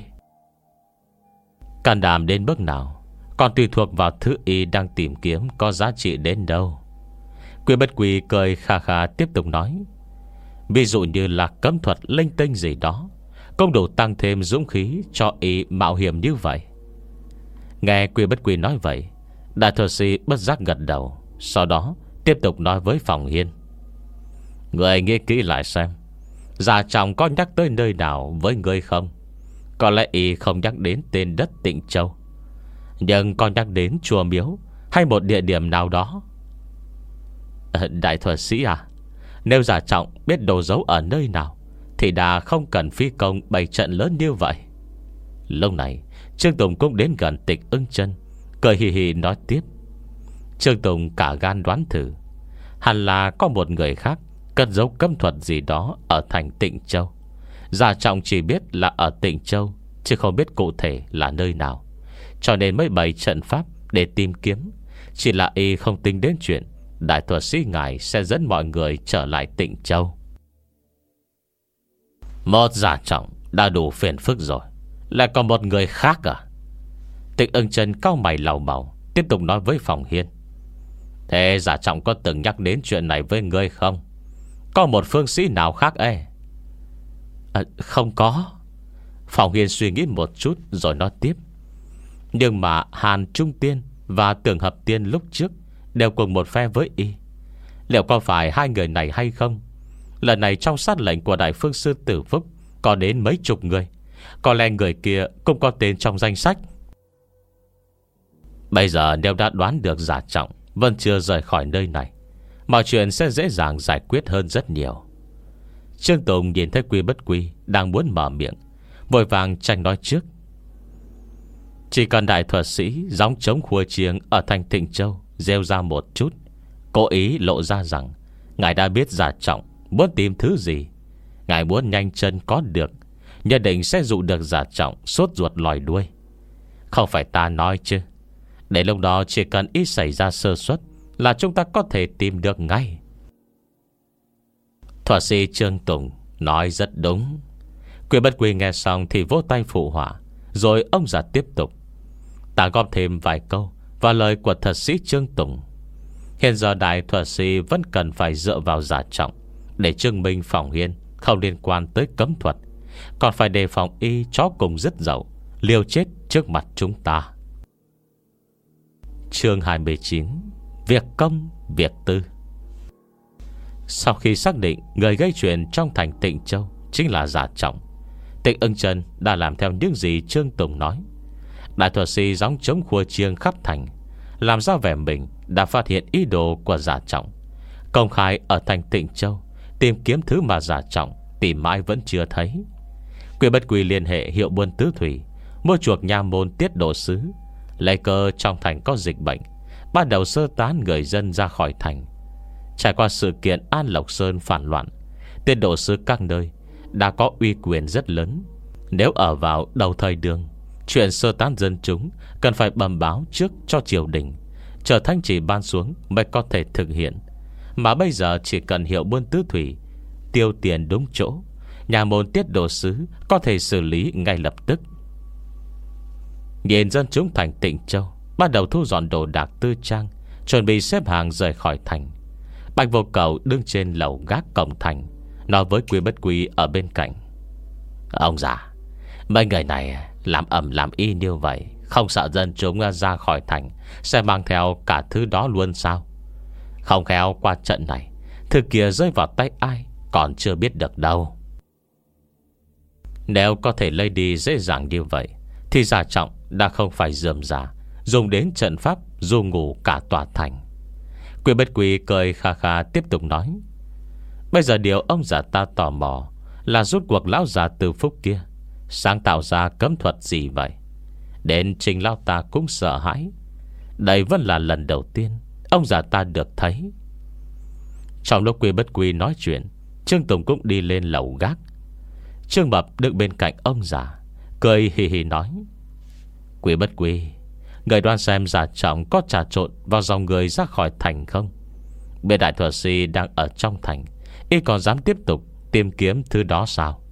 Can đảm đến bước nào còn tùy thuộc vào thứ y đang tìm kiếm có giá trị đến đâu. Quy Bất Quy cười kha kha tiếp tục nói: ví dụ như là cấm thuật linh tinh gì đó cũng đủ tăng thêm dũng khí cho y mạo hiểm như vậy. Nghe Quy Bất Quy nói vậy, đại thuật sĩ bất giác gật đầu, sau đó tiếp tục nói với Phòng Hiên: người nghĩ kỹ lại xem, Gia Trọng có nhắc tới nơi nào với người không? Có lẽ y không nhắc đến tên đất Tịnh Châu, nhưng có nhắc đến chùa miếu hay một địa điểm nào đó. à, Đại thuật sĩ à, nếu Gia Trọng biết đồ giấu ở nơi nào thì đã không cần phi công bày trận lớn như vậy. Lúc này Trương Tùng cũng đến gần Tịch Ưng Chân, Cười hì hì nói tiếp. Trương Tùng cả gan đoán thử, hẳn là có một người khác cất giấu cấm thuật gì đó ở thành Tịnh Châu. Giả Trọng chỉ biết là ở Tịnh Châu, chứ không biết cụ thể là nơi nào, cho nên mới bày trận pháp để tìm kiếm. Chỉ là y không tính đến chuyện đại thuật sĩ ngài sẽ dẫn mọi người trở lại Tịnh Châu. Một Giả Trọng đã đủ phiền phức rồi, lại còn một người khác à? Tịch Ưng Chân cau mày lầu bầu, tiếp tục nói với Phòng Hiên. Thế Giả Trọng có từng nhắc đến chuyện này với ngươi không? Có một phương sĩ nào khác ấy? À, không có. Phòng Hiên suy nghĩ một chút rồi nói tiếp. Nhưng mà Hàn Trung Tiên và Tưởng Hợp Tiên lúc trước đều cùng một phe với y. Liệu có phải hai người này hay không? Lần này trong sát lệnh của Đại Phương Sư Tử Phúc có đến mấy chục người. Có lẽ người kia cũng có tên trong danh sách. Bây giờ nếu đã đoán được Giả Trọng vẫn chưa rời khỏi nơi này, mọi chuyện sẽ dễ dàng giải quyết hơn rất nhiều. Trương Tùng nhìn thấy Quy Bất Quy đang muốn mở miệng, vội vàng tranh nói trước. Chỉ cần đại thuật sĩ gióng trống khua chiêng ở thành Tịnh Châu rêu ra một chút, cố ý lộ ra rằng ngài đã biết Giả Trọng muốn tìm thứ gì. Ngài muốn nhanh chân có được, nhất định sẽ dụ được Giả Trọng sốt ruột lòi đuôi. Không phải ta nói chứ, để lúc đó chỉ cần ít xảy ra sơ suất là chúng ta có thể tìm được ngay. Thuật sĩ Trương Tùng nói rất đúng. Quy Bất Quy nghe xong thì vỗ tay phụ họa. Rồi ông già tiếp tục. Ta góp thêm vài câu vào lời của thuật sĩ Trương Tùng. Hiện giờ đại thuật sĩ vẫn cần phải dựa vào Giả Trọng để chứng minh Phòng Hiên không liên quan tới cấm thuật, còn phải đề phòng y chó cùng dứt dậu, liều chết trước mặt chúng ta. Chương hai mươi chín. Việc công, việc tư. Sau khi xác định người gây chuyện trong thành Tịnh Châu chính là Giả Trọng, Tịch Ưng Chân đã làm theo những gì Trương Tùng nói. Đại thuật sĩ gióng trống khua chiêng khắp thành, làm ra vẻ mình đã phát hiện ý đồ của Giả Trọng, công khai ở thành Tịnh Châu tìm kiếm thứ mà Giả Trọng tìm mãi vẫn chưa thấy. Quy Bất Quy liên hệ hiệu buôn tứ thủy, mua chuộc nha môn Tiết Độ Sứ, lấy cơ trong thành có dịch bệnh, bắt đầu sơ tán người dân ra khỏi thành. Trải qua sự kiện An Lộc Sơn phản loạn, Tiết Độ Sứ các nơi đã có uy quyền rất lớn. Nếu ở vào đầu thời đường, chuyện sơ tán dân chúng cần phải bẩm báo trước cho triều đình, chờ thanh chỉ ban xuống mới có thể thực hiện. Mà bây giờ chỉ cần hiệu buôn tứ thủy tiêu tiền đúng chỗ, nhà môn Tiết Độ Sứ có thể xử lý ngay lập tức. Nhìn dân chúng thành Tịnh Châu bắt đầu thu dọn đồ đạc tư trang, chuẩn bị xếp hàng rời khỏi thành. Bạch Vô Cầu đứng trên lầu gác cổng thành, nói với Quy Bất Quy ở bên cạnh. Ông già, mấy người này làm ầm làm y như vậy, không sợ dân chúng ra khỏi thành sẽ mang theo cả thứ đó luôn sao? Không khéo qua trận này, thứ kia rơi vào tay ai còn chưa biết được đâu. Nếu có thể lấy đi dễ dàng như vậy thì Giả Trọng đã không phải rườm rà dùng đến trận pháp du ngủ cả tòa thành. Quy Bất Quy cười kha kha tiếp tục nói. Bây giờ điều ông già ta tò mò là rốt cuộc lão già Từ Phúc kia sáng tạo ra cấm thuật gì vậy? Đến chính lão ta cũng sợ hãi. Đây vẫn là lần đầu tiên ông già ta được thấy. Trong lúc Quy Bất Quy nói chuyện, Trương Tùng cũng đi lên lầu gác. Trương Mập đứng bên cạnh ông già, cười hì hì nói. Quy Bất Quy, người đoán xem Giả Trọng có trà trộn vào dòng người ra khỏi thành không? Bên đại thuật sĩ đang ở trong thành, y còn dám tiếp tục tìm kiếm thứ đó sao?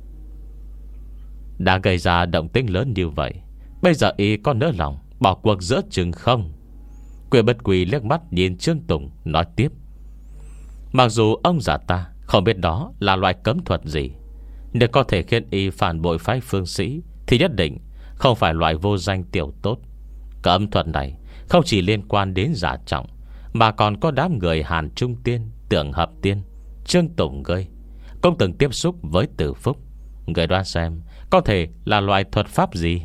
Đã gây ra động tĩnh lớn như vậy, bây giờ y có nỡ lòng bỏ cuộc giữa chừng không? Quy Bất Quy liếc mắt nhìn Trương Tùng, nói tiếp. Mặc dù ông già ta không biết đó là loại cấm thuật gì, nếu có thể khiến y phản bội phái phương sĩ thì nhất định không phải loại vô danh tiểu tốt. Cấm thuật này không chỉ liên quan đến Giả Trọng, mà còn có đám người Hàn Trung Tiên, Tưởng Hợp Tiên, Trương Tùng gây cũng từng tiếp xúc với Tử Phúc. Người đoán xem có thể là loại thuật pháp gì?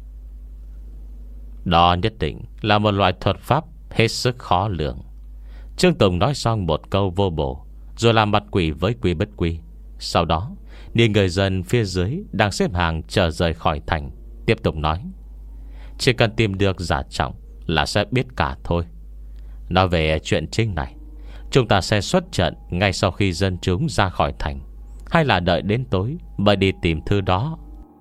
Đó nhất định là một loại thuật pháp hết sức khó lường. Trương Tùng nói xong một câu vô bổ, rồi làm mặt quỷ với Quy Bất Quy. Sau đó nhìn người dân phía dưới đang xếp hàng chờ rời khỏi thành, tiếp tục nói. Chỉ cần tìm được Giả Trọng là sẽ biết cả thôi. Nói về chuyện chính này, chúng ta sẽ xuất trận ngay sau khi dân chúng ra khỏi thành, hay là đợi đến tối mới đi tìm thư đó?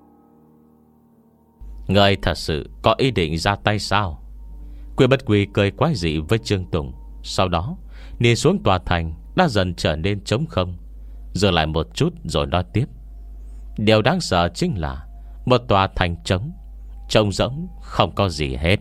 Người thật sự có ý định ra tay sao? Quy Bất Quy cười quái dị với Trương Tùng. Sau đó nhìn xuống tòa thành đã dần trở nên trống không, dừng lại một chút rồi nói tiếp. Điều đáng sợ chính là một tòa thành trống, trông rỗng, không có gì hết.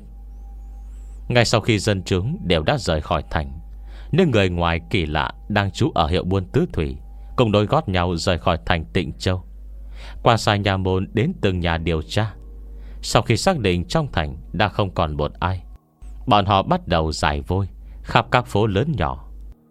Ngay sau khi dân chúng đều đã rời khỏi thành, những người ngoài kỳ lạ đang trú ở hiệu buôn tứ thủy cùng đôi gót nhau rời khỏi thành Tịnh Châu, qua sai nhà môn đến từng nhà điều tra. Sau khi xác định trong thành đã không còn một ai, bọn họ bắt đầu giải vôi khắp các phố lớn nhỏ.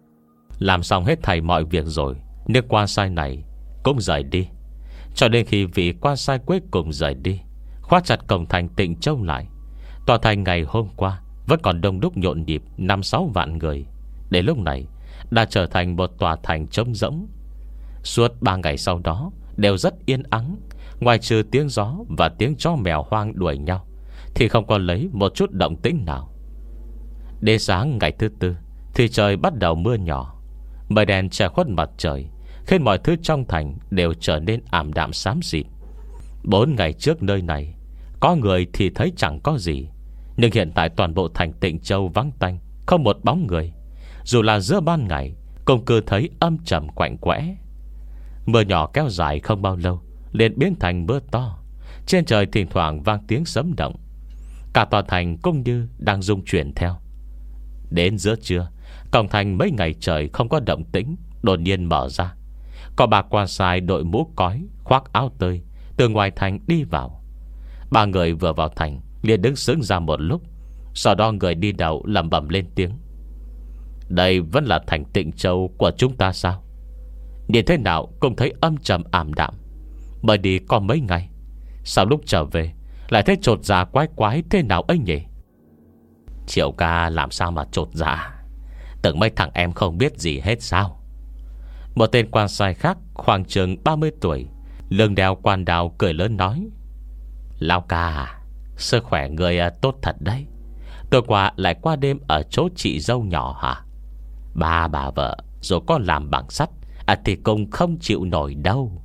Làm xong hết thảy mọi việc rồi, nước quan sai này cũng rời đi. Cho đến khi vị quan sai cuối cùng rời đi, khóa chặt cổng thành Tịnh Châu lại, tòa thành ngày hôm qua vẫn còn đông đúc nhộn nhịp năm sáu vạn người, đến lúc này đã trở thành một tòa thành trống rỗng. Suốt ba ngày sau đó đều rất yên ắng, ngoài trừ tiếng gió và tiếng chó mèo hoang đuổi nhau thì không còn lấy một chút động tĩnh nào. Đến sáng ngày thứ tư thì trời bắt đầu mưa nhỏ. Mây đen che khuất mặt trời, khiến mọi thứ trong thành đều trở nên ảm đạm xám xịt. Bốn ngày trước nơi này có người thì thấy chẳng có gì, nhưng hiện tại toàn bộ thành Tịnh Châu vắng tanh, không một bóng người. Dù là giữa ban ngày cũng cứ thấy âm trầm quạnh quẽ. Mưa nhỏ kéo dài không bao lâu liền biến thành mưa to. Trên trời thỉnh thoảng vang tiếng sấm động. Cả tòa thành cũng như đang rung chuyển theo. Đến giữa trưa, cổng thành mấy ngày trời không có động tĩnh đột nhiên mở ra. Có bà quan sai đội mũ cói, khoác áo tơi từ ngoài thành đi vào. Ba người vừa vào thành liền đứng sững ra một lúc. Sau đó người đi đầu lẩm bẩm lên tiếng. Đây vẫn là thành Tịnh Châu của chúng ta sao? Nhìn thế nào cũng thấy âm trầm ảm đạm. Mới đi có mấy ngày, sao lúc trở về lại thấy chột dạ quái quái thế nào ấy nhỉ? Triệu ca làm sao mà chột dạ? Tưởng mấy thằng em không biết gì hết sao? Một tên quan sai khác khoảng chừng ba mươi tuổi, lưng đeo quan đào cười lớn nói. Lão ca, sức khỏe người tốt thật đấy. Tôi qua lại qua đêm ở chỗ chị dâu nhỏ hả? Ba bà vợ rồi có làm bằng sắt à, thì cũng không chịu nổi đâu.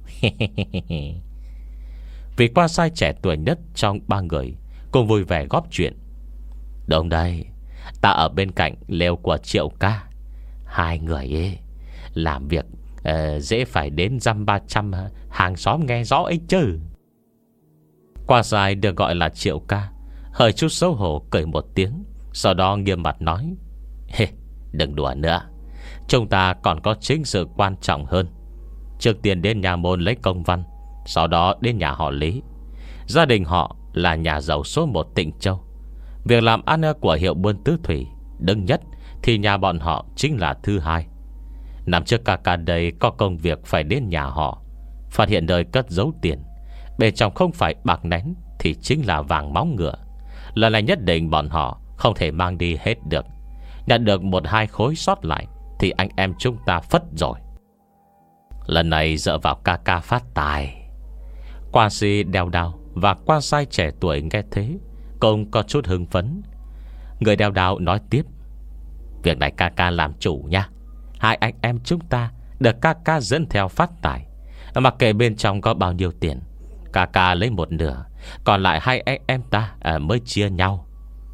Vì quan sai trẻ tuổi nhất trong ba người cùng vui vẻ góp chuyện. Đúng đây, ta ở bên cạnh lều của Triệu ca. Hai người ấy làm việc uh, dễ phải đến dăm ba trăm hàng xóm nghe rõ ấy chứ. Quan sai được gọi là Triệu ca hơi chút xấu hổ cười một tiếng, sau đó nghiêm mặt nói. Hey, đừng đùa nữa, chúng ta còn có chính sự quan trọng hơn. Trước tiên đến nhà môn lấy công văn, sau đó đến nhà họ Lý. Gia đình họ là nhà giàu số một Tịnh Châu. Việc làm ăn của hiệu buôn tứ thủy đứng nhất thì nhà bọn họ chính là thứ hai. Năm trước ca ca đây có công việc phải đến nhà họ, phát hiện nơi cất giấu tiền. Bên trong không phải bạc nén thì chính là vàng móng ngựa. Lần này nhất định bọn họ không thể mang đi hết được. Nhận được một hai khối sót lại thì anh em chúng ta phất rồi. Lần này dựa vào ca ca phát tài. Quan sĩ đeo đao và quan sai trẻ tuổi nghe thế cũng có chút hưng phấn. Người đeo đao nói tiếp. Việc này ca ca làm chủ nha. Hai anh em chúng ta được ca ca dẫn theo phát tài. Mặc kệ bên trong có bao nhiêu tiền, ca ca lấy một nửa, còn lại hai anh em ta à, mới chia nhau.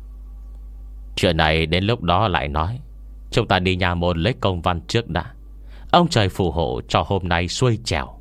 Chuyện này đến lúc đó lại nói. Chúng ta đi nhà môn lấy công văn trước đã. Ông trời phù hộ cho hôm nay xuôi chèo.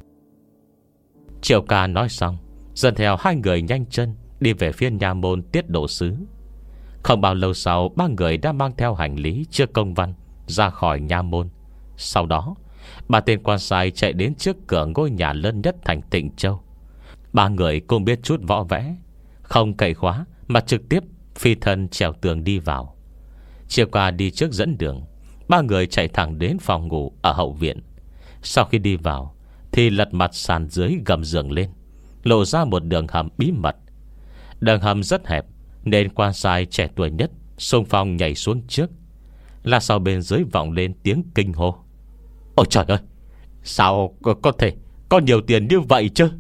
Triệu ca nói xong, dần theo hai người nhanh chân đi về phía nhà môn tiết độ sứ. Không bao lâu sau, ba người đã mang theo hành lý chưa công văn ra khỏi nhà môn. Sau đó, ba tên quan sai chạy đến trước cửa ngôi nhà lớn nhất thành Tịnh Châu. Ba người cũng biết chút võ vẽ, không cậy khóa mà trực tiếp phi thân trèo tường đi vào. Triệu ca đi trước dẫn đường. Ba người chạy thẳng đến phòng ngủ ở hậu viện. Sau khi đi vào thì lật mặt sàn dưới gầm giường lên, lộ ra một đường hầm bí mật. Đường hầm rất hẹp nên quan sai trẻ tuổi nhất xung phong nhảy xuống trước. Là sau bên dưới vọng lên tiếng kinh hô. Ôi trời ơi, sao có, có thể có nhiều tiền như vậy chứ?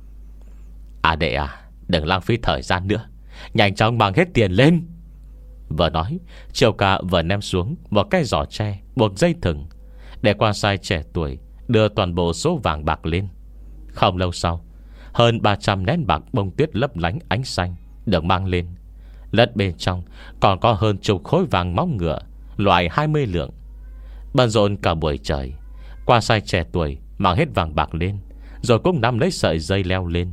À đệ à, đừng lãng phí thời gian nữa, nhanh chóng mang hết tiền lên. Vừa nói, Triệu Ca vừa ném xuống một cái giỏ tre buộc dây thừng, để quan sai trẻ tuổi đưa toàn bộ số vàng bạc lên. Không lâu sau, hơn ba trăm nén bạc bông tuyết lấp lánh ánh xanh được mang lên. Lẫn bên trong còn có hơn chục khối vàng móng ngựa loại hai mươi lượng. Bận rộn cả buổi trời, quan sai trẻ tuổi mang hết vàng bạc lên, rồi cũng nắm lấy sợi dây leo lên.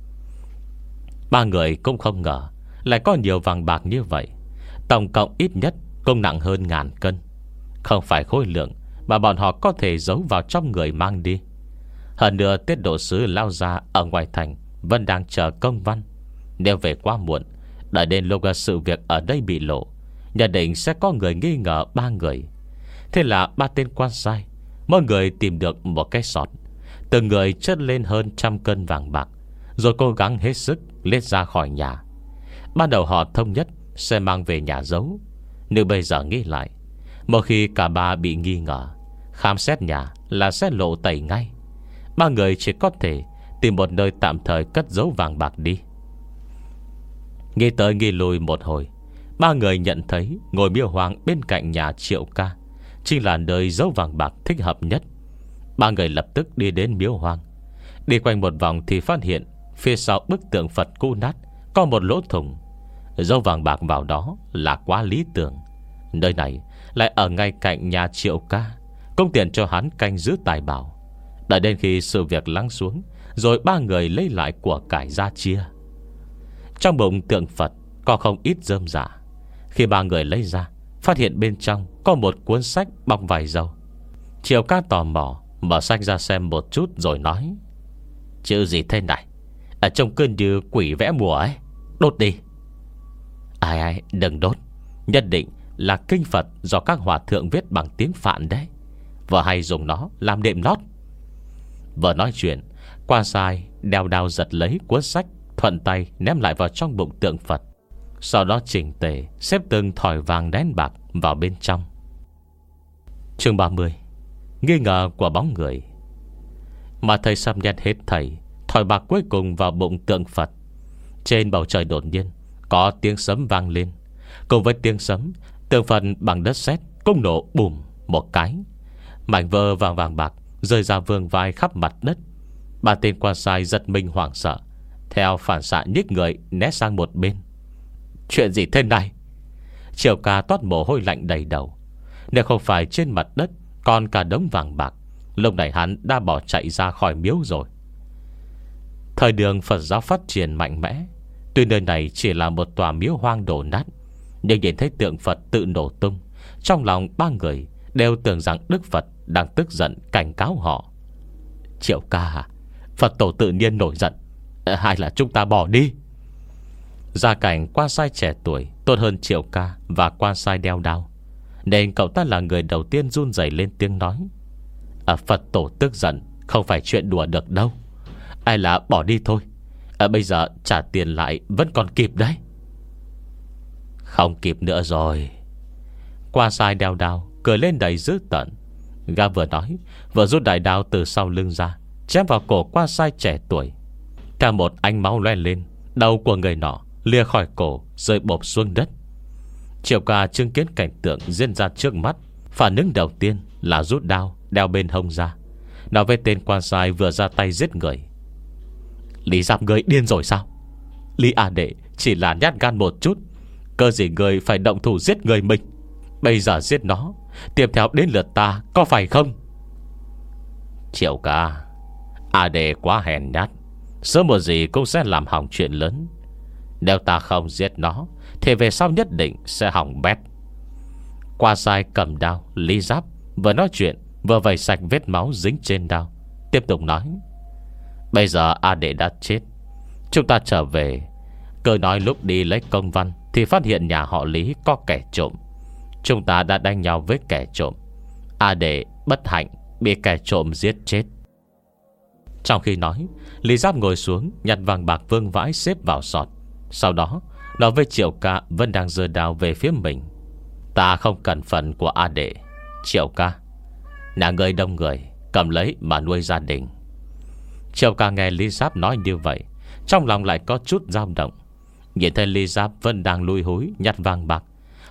Ba người cũng không ngờ lại có nhiều vàng bạc như vậy. Tổng cộng ít nhất cũng nặng hơn ngàn cân. Không phải khối lượng mà bọn họ có thể giấu vào trong người mang đi. Hơn nữa tiết độ sứ lao ra ở ngoài thành vẫn đang chờ công văn. Nếu về quá muộn, đợi đến lúc sự việc ở đây bị lộ, nhận định sẽ có người nghi ngờ ba người. Thế là ba tên quan sai, mỗi người tìm được một cái sọt, từng người chất lên hơn trăm cân vàng bạc, rồi cố gắng hết sức lết ra khỏi nhà. Ban đầu họ thống nhất sẽ mang về nhà giấu, nhưng bây giờ nghĩ lại, một khi cả ba bị nghi ngờ, khám xét nhà là sẽ lộ tẩy ngay. Ba người chỉ có thể tìm một nơi tạm thời cất giấu vàng bạc đi. Nghĩ tới nghĩ lui một hồi, ba người nhận thấy ngôi miếu hoang bên cạnh nhà Triệu Ca chính là nơi giấu vàng bạc thích hợp nhất. Ba người lập tức đi đến miếu hoang. Đi quanh một vòng thì phát hiện phía sau bức tượng Phật cũ nát có một lỗ thủng. Giấu vàng bạc vào đó là quá lý tưởng. Nơi này lại ở ngay cạnh nhà Triệu Ca, cũng tiện cho hắn canh giữ tài bảo. Đợi đến khi sự việc lắng xuống, rồi ba người lấy lại của cải ra chia. Trong bụng tượng Phật có không ít rơm rạ. Khi ba người lấy ra, phát hiện bên trong có một cuốn sách bọc vải dầu. Triệu Ca tò mò mở sách ra xem một chút rồi nói: chữ gì thế này? Ở trông cứ như quỷ vẽ bùa ấy. Đốt đi. Ai ai đừng đốt, nhất định là kinh Phật do các hòa thượng viết bằng tiếng Phạn đấy. Và hay dùng nó làm đệm lót. Vừa nói chuyện, quan sai đeo đao giật lấy cuốn sách, thuận tay ném lại vào trong bụng tượng Phật. Sau đó chỉnh tề xếp từng thỏi vàng nén bạc vào bên trong. Chương ba mươi. Nghi ngờ của bóng người. Mà thầy sắp nhét hết thầy thỏi bạc cuối cùng vào bụng tượng Phật. Trên bầu trời đột nhiên có tiếng sấm vang lên. Cùng với tiếng sấm, tượng Phật bằng đất sét cũng nổ bùm một cái. Mảnh vỡ vàng vàng bạc rơi ra vương vai khắp mặt đất. Ba tên quan sai giật mình hoảng sợ, theo phản xạ nhích người né sang một bên. Chuyện gì thế này? Triệu Ca toát mồ hôi lạnh đầy đầu. Nếu không phải trên mặt đất còn cả đống vàng bạc, lúc này hắn đã bỏ chạy ra khỏi miếu rồi. Thời đường Phật giáo phát triển mạnh mẽ, tuy nơi này chỉ là một tòa miếu hoang đổ nát, nhưng nhìn thấy tượng Phật tự nổ tung, trong lòng ba người đều tưởng rằng Đức Phật đang tức giận cảnh cáo họ. Triệu Ca à, Phật tổ tự nhiên nổi giận, hay là chúng ta bỏ đi? Gia cảnh quan sai trẻ tuổi tốt hơn Triệu Ca và quan sai đeo đao, nên cậu ta là người đầu tiên run rẩy lên tiếng nói: à, Phật tổ tức giận không phải chuyện đùa được đâu. Ai là bỏ đi thôi. à, Bây giờ trả tiền lại vẫn còn kịp đấy. Không kịp nữa rồi. Quan sai đeo đao cười lên đầy dữ tợn. Gã vừa nói vừa rút đại đao từ sau lưng ra, chém vào cổ quan sai trẻ tuổi. Cả một ánh máu loe lên, đầu của người nọ lìa khỏi cổ rơi bộp xuống đất. Triệu Ca chứng kiến cảnh tượng diễn ra trước mắt, phản ứng đầu tiên là rút đao đeo bên hông ra, nói với tên quan sai vừa ra tay giết người: Lý Giáp người điên rồi sao? Lý A Đệ chỉ là nhát gan một chút, cơ gì người phải động thủ giết người mình. Bây giờ giết nó, tiếp theo đến lượt ta, có phải không? Triệu Ca, A Đệ quá hèn nhát, sớm một gì cũng sẽ làm hỏng chuyện lớn. Nếu ta không giết nó thì về sau nhất định sẽ hỏng bét. Quan sai cầm đao Lý Giáp vừa nói chuyện vừa vẩy sạch vết máu dính trên đao, tiếp tục nói: Bây giờ A Đệ đã chết, chúng ta trở về. Cơ nói lúc đi lấy công văn thì phát hiện nhà họ Lý có kẻ trộm. Chúng ta đã đánh nhau với kẻ trộm. A Đệ bất hạnh bị kẻ trộm giết chết. Trong khi nói, Lý Giáp ngồi xuống nhặt vàng bạc vương vãi xếp vào sọt. Sau đó nói với Triệu Ca vẫn đang giơ đao về phía mình: Ta không cần phần của A Đệ. Triệu Ca, nhà người đông người, cầm lấy mà nuôi gia đình. Triệu Ca nghe Lý Giáp nói như vậy, trong lòng lại có chút dao động. Nhìn thấy Lý Giáp vẫn đang lùi húi nhặt vàng bạc,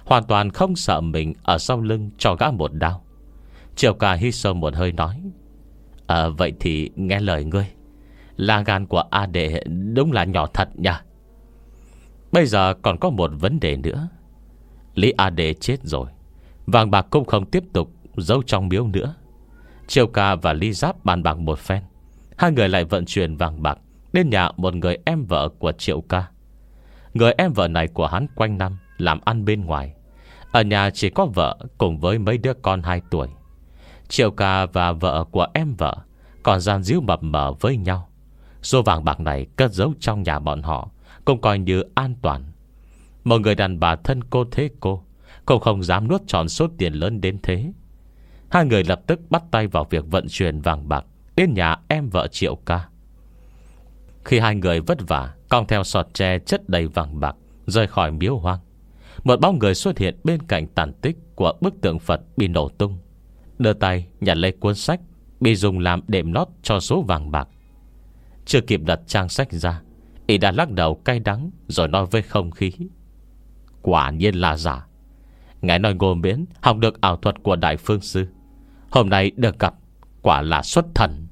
hoàn toàn không sợ mình ở sau lưng cho gã một đao. Triệu Ca hít sâu một hơi nói: À vậy thì nghe lời ngươi, là gan của A Đệ đúng là nhỏ thật nha. Bây giờ còn có một vấn đề nữa. Lý A Đệ chết rồi, vàng bạc cũng không tiếp tục giấu trong miếu nữa. Triệu Ca và Lý Giáp bàn bạc một phen, hai người lại vận chuyển vàng bạc đến nhà một người em vợ của Triệu Ca. Người em vợ này của hắn quanh năm làm ăn bên ngoài, ở nhà chỉ có vợ cùng với mấy đứa con hai tuổi. Triệu Ca và vợ của em vợ còn gian díu mập mờ với nhau. Số vàng bạc này cất giấu trong nhà bọn họ cũng coi như an toàn. Một người đàn bà thân cô thế cô cũng không dám nuốt trọn số tiền lớn đến thế. Hai người lập tức bắt tay vào việc vận chuyển vàng bạc đến nhà em vợ Triệu Ca. Khi hai người vất vả cong theo sọt tre chất đầy vàng bạc rời khỏi miếu hoang, một bóng người xuất hiện bên cạnh tàn tích của bức tượng Phật bị nổ tung, đưa tay nhặt lấy cuốn sách bị dùng làm đệm lót cho số vàng bạc. Chưa kịp đặt trang sách ra, y đã lắc đầu cay đắng rồi nói với không khí: Quả nhiên là giả. Ngài nói Ngô Miễn học được ảo thuật của Đại Phương Sư, hôm nay được gặp quả là xuất thần.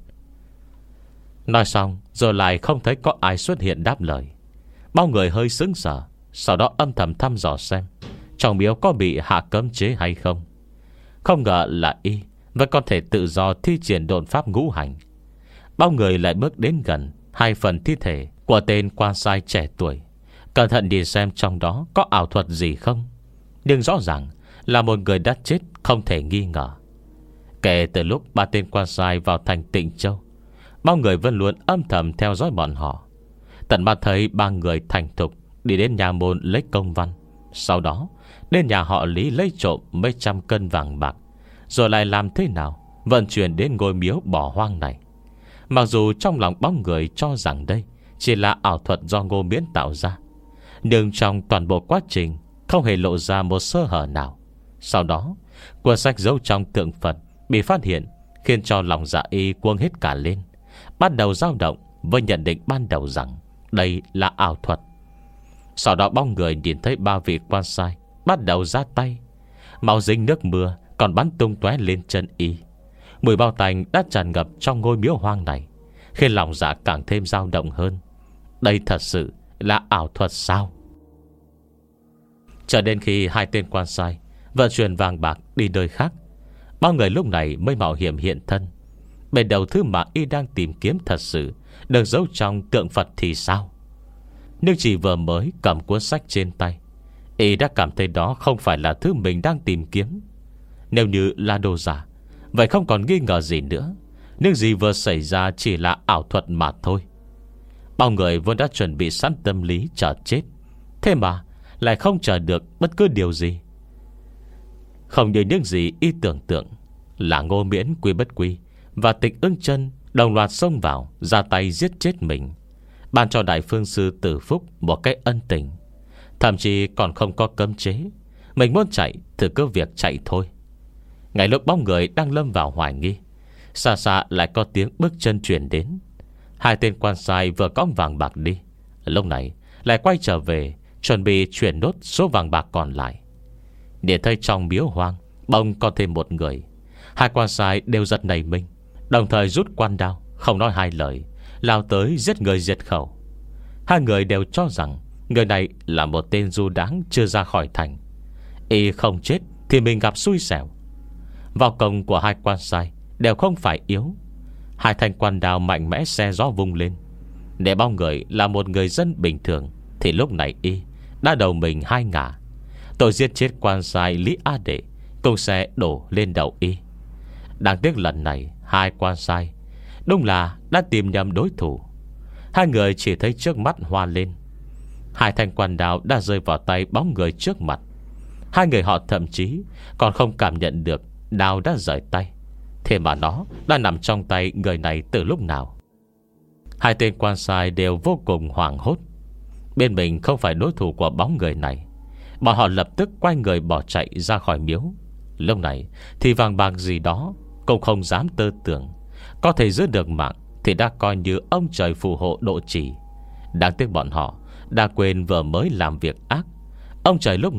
Nói xong rồi lại không thấy có ai xuất hiện đáp lời. Bao người hơi sững sờ, sau đó âm thầm thăm dò xem trong miếu có bị hạ cấm chế hay không. Không ngờ là y vẫn có thể tự do thi triển độn pháp ngũ hành. Bao người lại bước đến gần hai phần thi thể của tên quan sai trẻ tuổi, cẩn thận đi xem trong đó có ảo thuật gì không. Nhưng rõ ràng là một người đã chết không thể nghi ngờ. Kể từ lúc ba tên quan sai vào thành Tịnh Châu, bao người vẫn luôn âm thầm theo dõi bọn họ. Tận mắt thấy ba người thành thục đi đến nhà môn lấy công văn, sau đó đến nhà họ Lý lấy trộm mấy trăm cân vàng bạc, rồi lại làm thế nào vận chuyển đến ngôi miếu bỏ hoang này. Mặc dù trong lòng bóng người cho rằng đây chỉ là ảo thuật do Ngô Miễn tạo ra, nhưng trong toàn bộ quá trình không hề lộ ra một sơ hở nào. Sau đó cuốn sách giấu trong tượng Phật bị phát hiện, khiến cho lòng dạ y cuông hết cả lên, bắt đầu dao động với nhận định ban đầu rằng đây là ảo thuật. Sau đó bóng người nhìn thấy ba vị quan sai bắt đầu ra tay, máu dính nước mưa còn bắn tung tóe lên chân y. Mùi bao tành đã tràn ngập trong ngôi miếu hoang này, khiến lòng dạ càng thêm dao động hơn. Đây thật sự là ảo thuật sao? Cho đến khi hai tên quan sai vận chuyển vàng bạc đi nơi khác, bao người lúc này mới mạo hiểm hiện thân. Bên đầu thứ mà y đang tìm kiếm thật sự được giấu trong tượng Phật thì sao? Nhưng chỉ vừa mới cầm cuốn sách trên tay, y đã cảm thấy đó không phải là thứ mình đang tìm kiếm. Nếu như là đồ giả, vậy không còn nghi ngờ gì nữa, nhưng gì vừa xảy ra chỉ là ảo thuật mà thôi. Bao người vốn đã chuẩn bị sẵn tâm lý chờ chết, thế mà lại không chờ được bất cứ điều gì. Không như những gì y tưởng tượng, là Ngô Miễn, Quy Bất Quy và Tịch Ưng Chân đồng loạt xông vào, ra tay giết chết mình, ban cho Đại Phương Sư Tử Phúc một cái ân tình. Thậm chí còn không có cấm chế, mình muốn chạy thì cứ việc chạy thôi. Ngay lúc bóng người đang lâm vào hoài nghi, xa xa lại có tiếng bước chân truyền đến. Hai tên quan sai vừa cõng vàng bạc đi, lúc này lại quay trở về, chuẩn bị chuyển nốt số vàng bạc còn lại. Để thấy trong miếu hoang bỗng có thêm một người. Hai quan sai đều giật nảy mình, đồng thời rút quan đao, không nói hai lời, lao tới giết người diệt khẩu. Hai người đều cho rằng người này là một tên du đãng chưa ra khỏi thành. Y không chết thì mình gặp xui xẻo. Vào công của hai quan sai đều không phải yếu. Hai thanh quan đao mạnh mẽ xe gió vung lên. Để bao người là một người dân bình thường, thì lúc này y đã đầu mình hai ngả. Tội giết chết quan sai Lý A Đệ cũng sẽ đổ lên đầu y. Đáng tiếc lần này hai quan sai đúng là đã tìm nhầm đối thủ. Hai người chỉ thấy trước mắt hoa lên, hai thanh quan đao đã rơi vào tay bóng người trước mặt. Hai người họ thậm chí còn không cảm nhận được đao đã rời tay, thế mà nó đã nằm trong tay người này từ lúc nào. Hai tên quan sai đều vô cùng hoảng hốt. Bên mình không phải đối thủ của bóng người này, bọn họ lập tức quay người bỏ chạy ra khỏi miếu. Lúc này thì vàng bạc gì đó cũng không dám tơ tưởng, có thể giữ được mạng thì đã coi như ông trời phù hộ độ trì. Đáng tiếc bọn họ đã quên vừa mới làm việc ác. Ông trời lúc này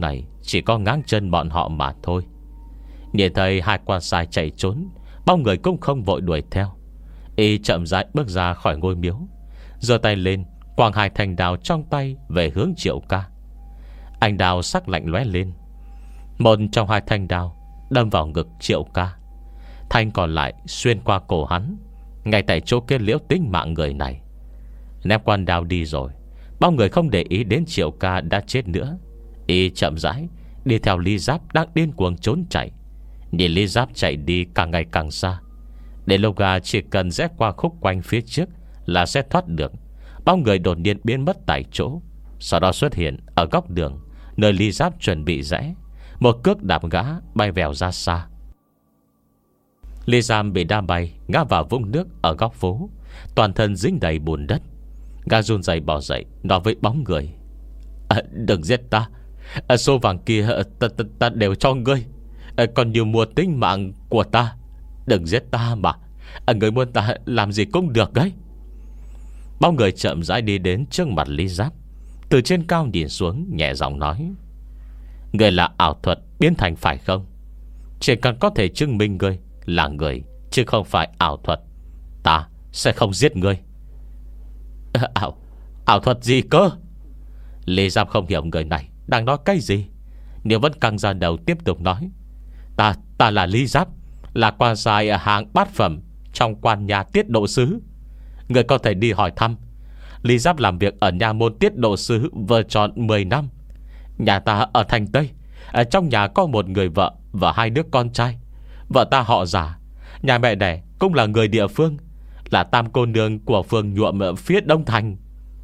chỉ có ngáng chân bọn họ mà thôi. Nhìn thấy hai quan sai chạy trốn, bao người cũng không vội đuổi theo. Y chậm rãi bước ra khỏi ngôi miếu, giơ tay lên quàng hai thanh đao trong tay về hướng Triệu Ca. Anh đao sắc lạnh lóe lên. Một trong hai thanh đao đâm vào ngực Triệu Ca, thanh còn lại xuyên qua cổ hắn, ngay tại chỗ kết liễu tính mạng người này. Ném quan đao đi rồi, bao người không để ý đến Triệu Ca đã chết nữa. Y chậm rãi đi theo Lý Giáp đang điên cuồng trốn chạy. Nhìn Lý Giáp chạy đi càng ngày càng xa. Để lâu gà chỉ cần rẽ qua khúc quanh phía trước là sẽ thoát được. Bao người đột nhiên biến mất tại chỗ, sau đó xuất hiện ở góc đường nơi Lý Giáp chuẩn bị rẽ. Một cước đạp gã bay vèo ra xa. Lý Giáp bị đá bay ngã vào vũng nước ở góc phố, toàn thân dính đầy bùn đất. Gã run rẩy bò dậy, nói với bóng người: à, đừng giết ta, à, số vàng kia ta, ta, ta đều cho ngươi, à, còn nhiều mua tính mạng của ta. Đừng giết ta mà, à, người muốn ta làm gì cũng được đấy. Bóng người chậm rãi đi đến trước mặt Lý Giáp, từ trên cao nhìn xuống, nhẹ giọng nói: người là ảo thuật biến thành phải không? Chỉ cần có thể chứng minh ngươi là người chứ không phải ảo thuật, ta sẽ không giết ngươi. Ảo Ảo thuật gì cơ? Lý Giáp không hiểu người này đang nói cái gì, nhưng vẫn căng ra đầu tiếp tục nói: Ta ta là Lý Giáp, là quan sai ở hàng bát phẩm trong quan nhà tiết độ sứ. Người có thể đi hỏi thăm. Lý Giáp làm việc ở nhà môn tiết độ sứ vừa tròn mười năm. Nhà ta ở thành Tây. Ở trong nhà có một người vợ và hai đứa con trai. Vợ ta họ Giả, nhà mẹ đẻ cũng là người địa phương, là tam cô nương của phường Nhuộm ở phía Đông Thành.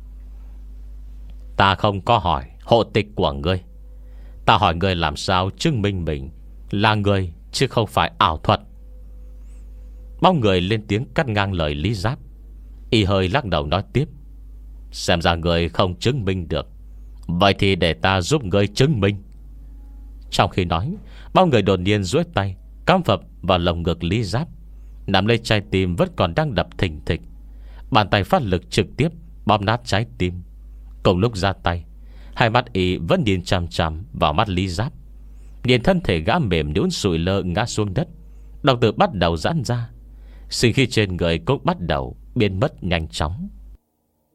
Ta không có hỏi hộ tịch của ngươi. Ta hỏi ngươi làm sao chứng minh mình là người chứ không phải ảo thuật. Bóng người lên tiếng cắt ngang lời Lý Giáp. Y hơi lắc đầu nói tiếp: xem ra người không chứng minh được, vậy thì để ta giúp ngươi chứng minh. Trong khi nói, bao người đột nhiên duỗi tay cắm phập vào lồng ngực Lý Giáp, nắm lấy trái tim vẫn còn đang đập thình thịch. Bàn tay phát lực trực tiếp bóp nát trái tim. Cùng lúc ra tay, hai mắt Y vẫn nhìn chằm chằm vào mắt Lý Giáp. Nhìn thân thể gã mềm nhũn sụi lơ ngã xuống đất, đồng tử bắt đầu giãn ra, sinh khí trên người cũng bắt đầu biến mất nhanh chóng.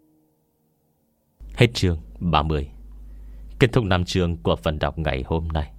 Hết chương ba mươi. Kết thúc năm chương của phần đọc ngày hôm nay.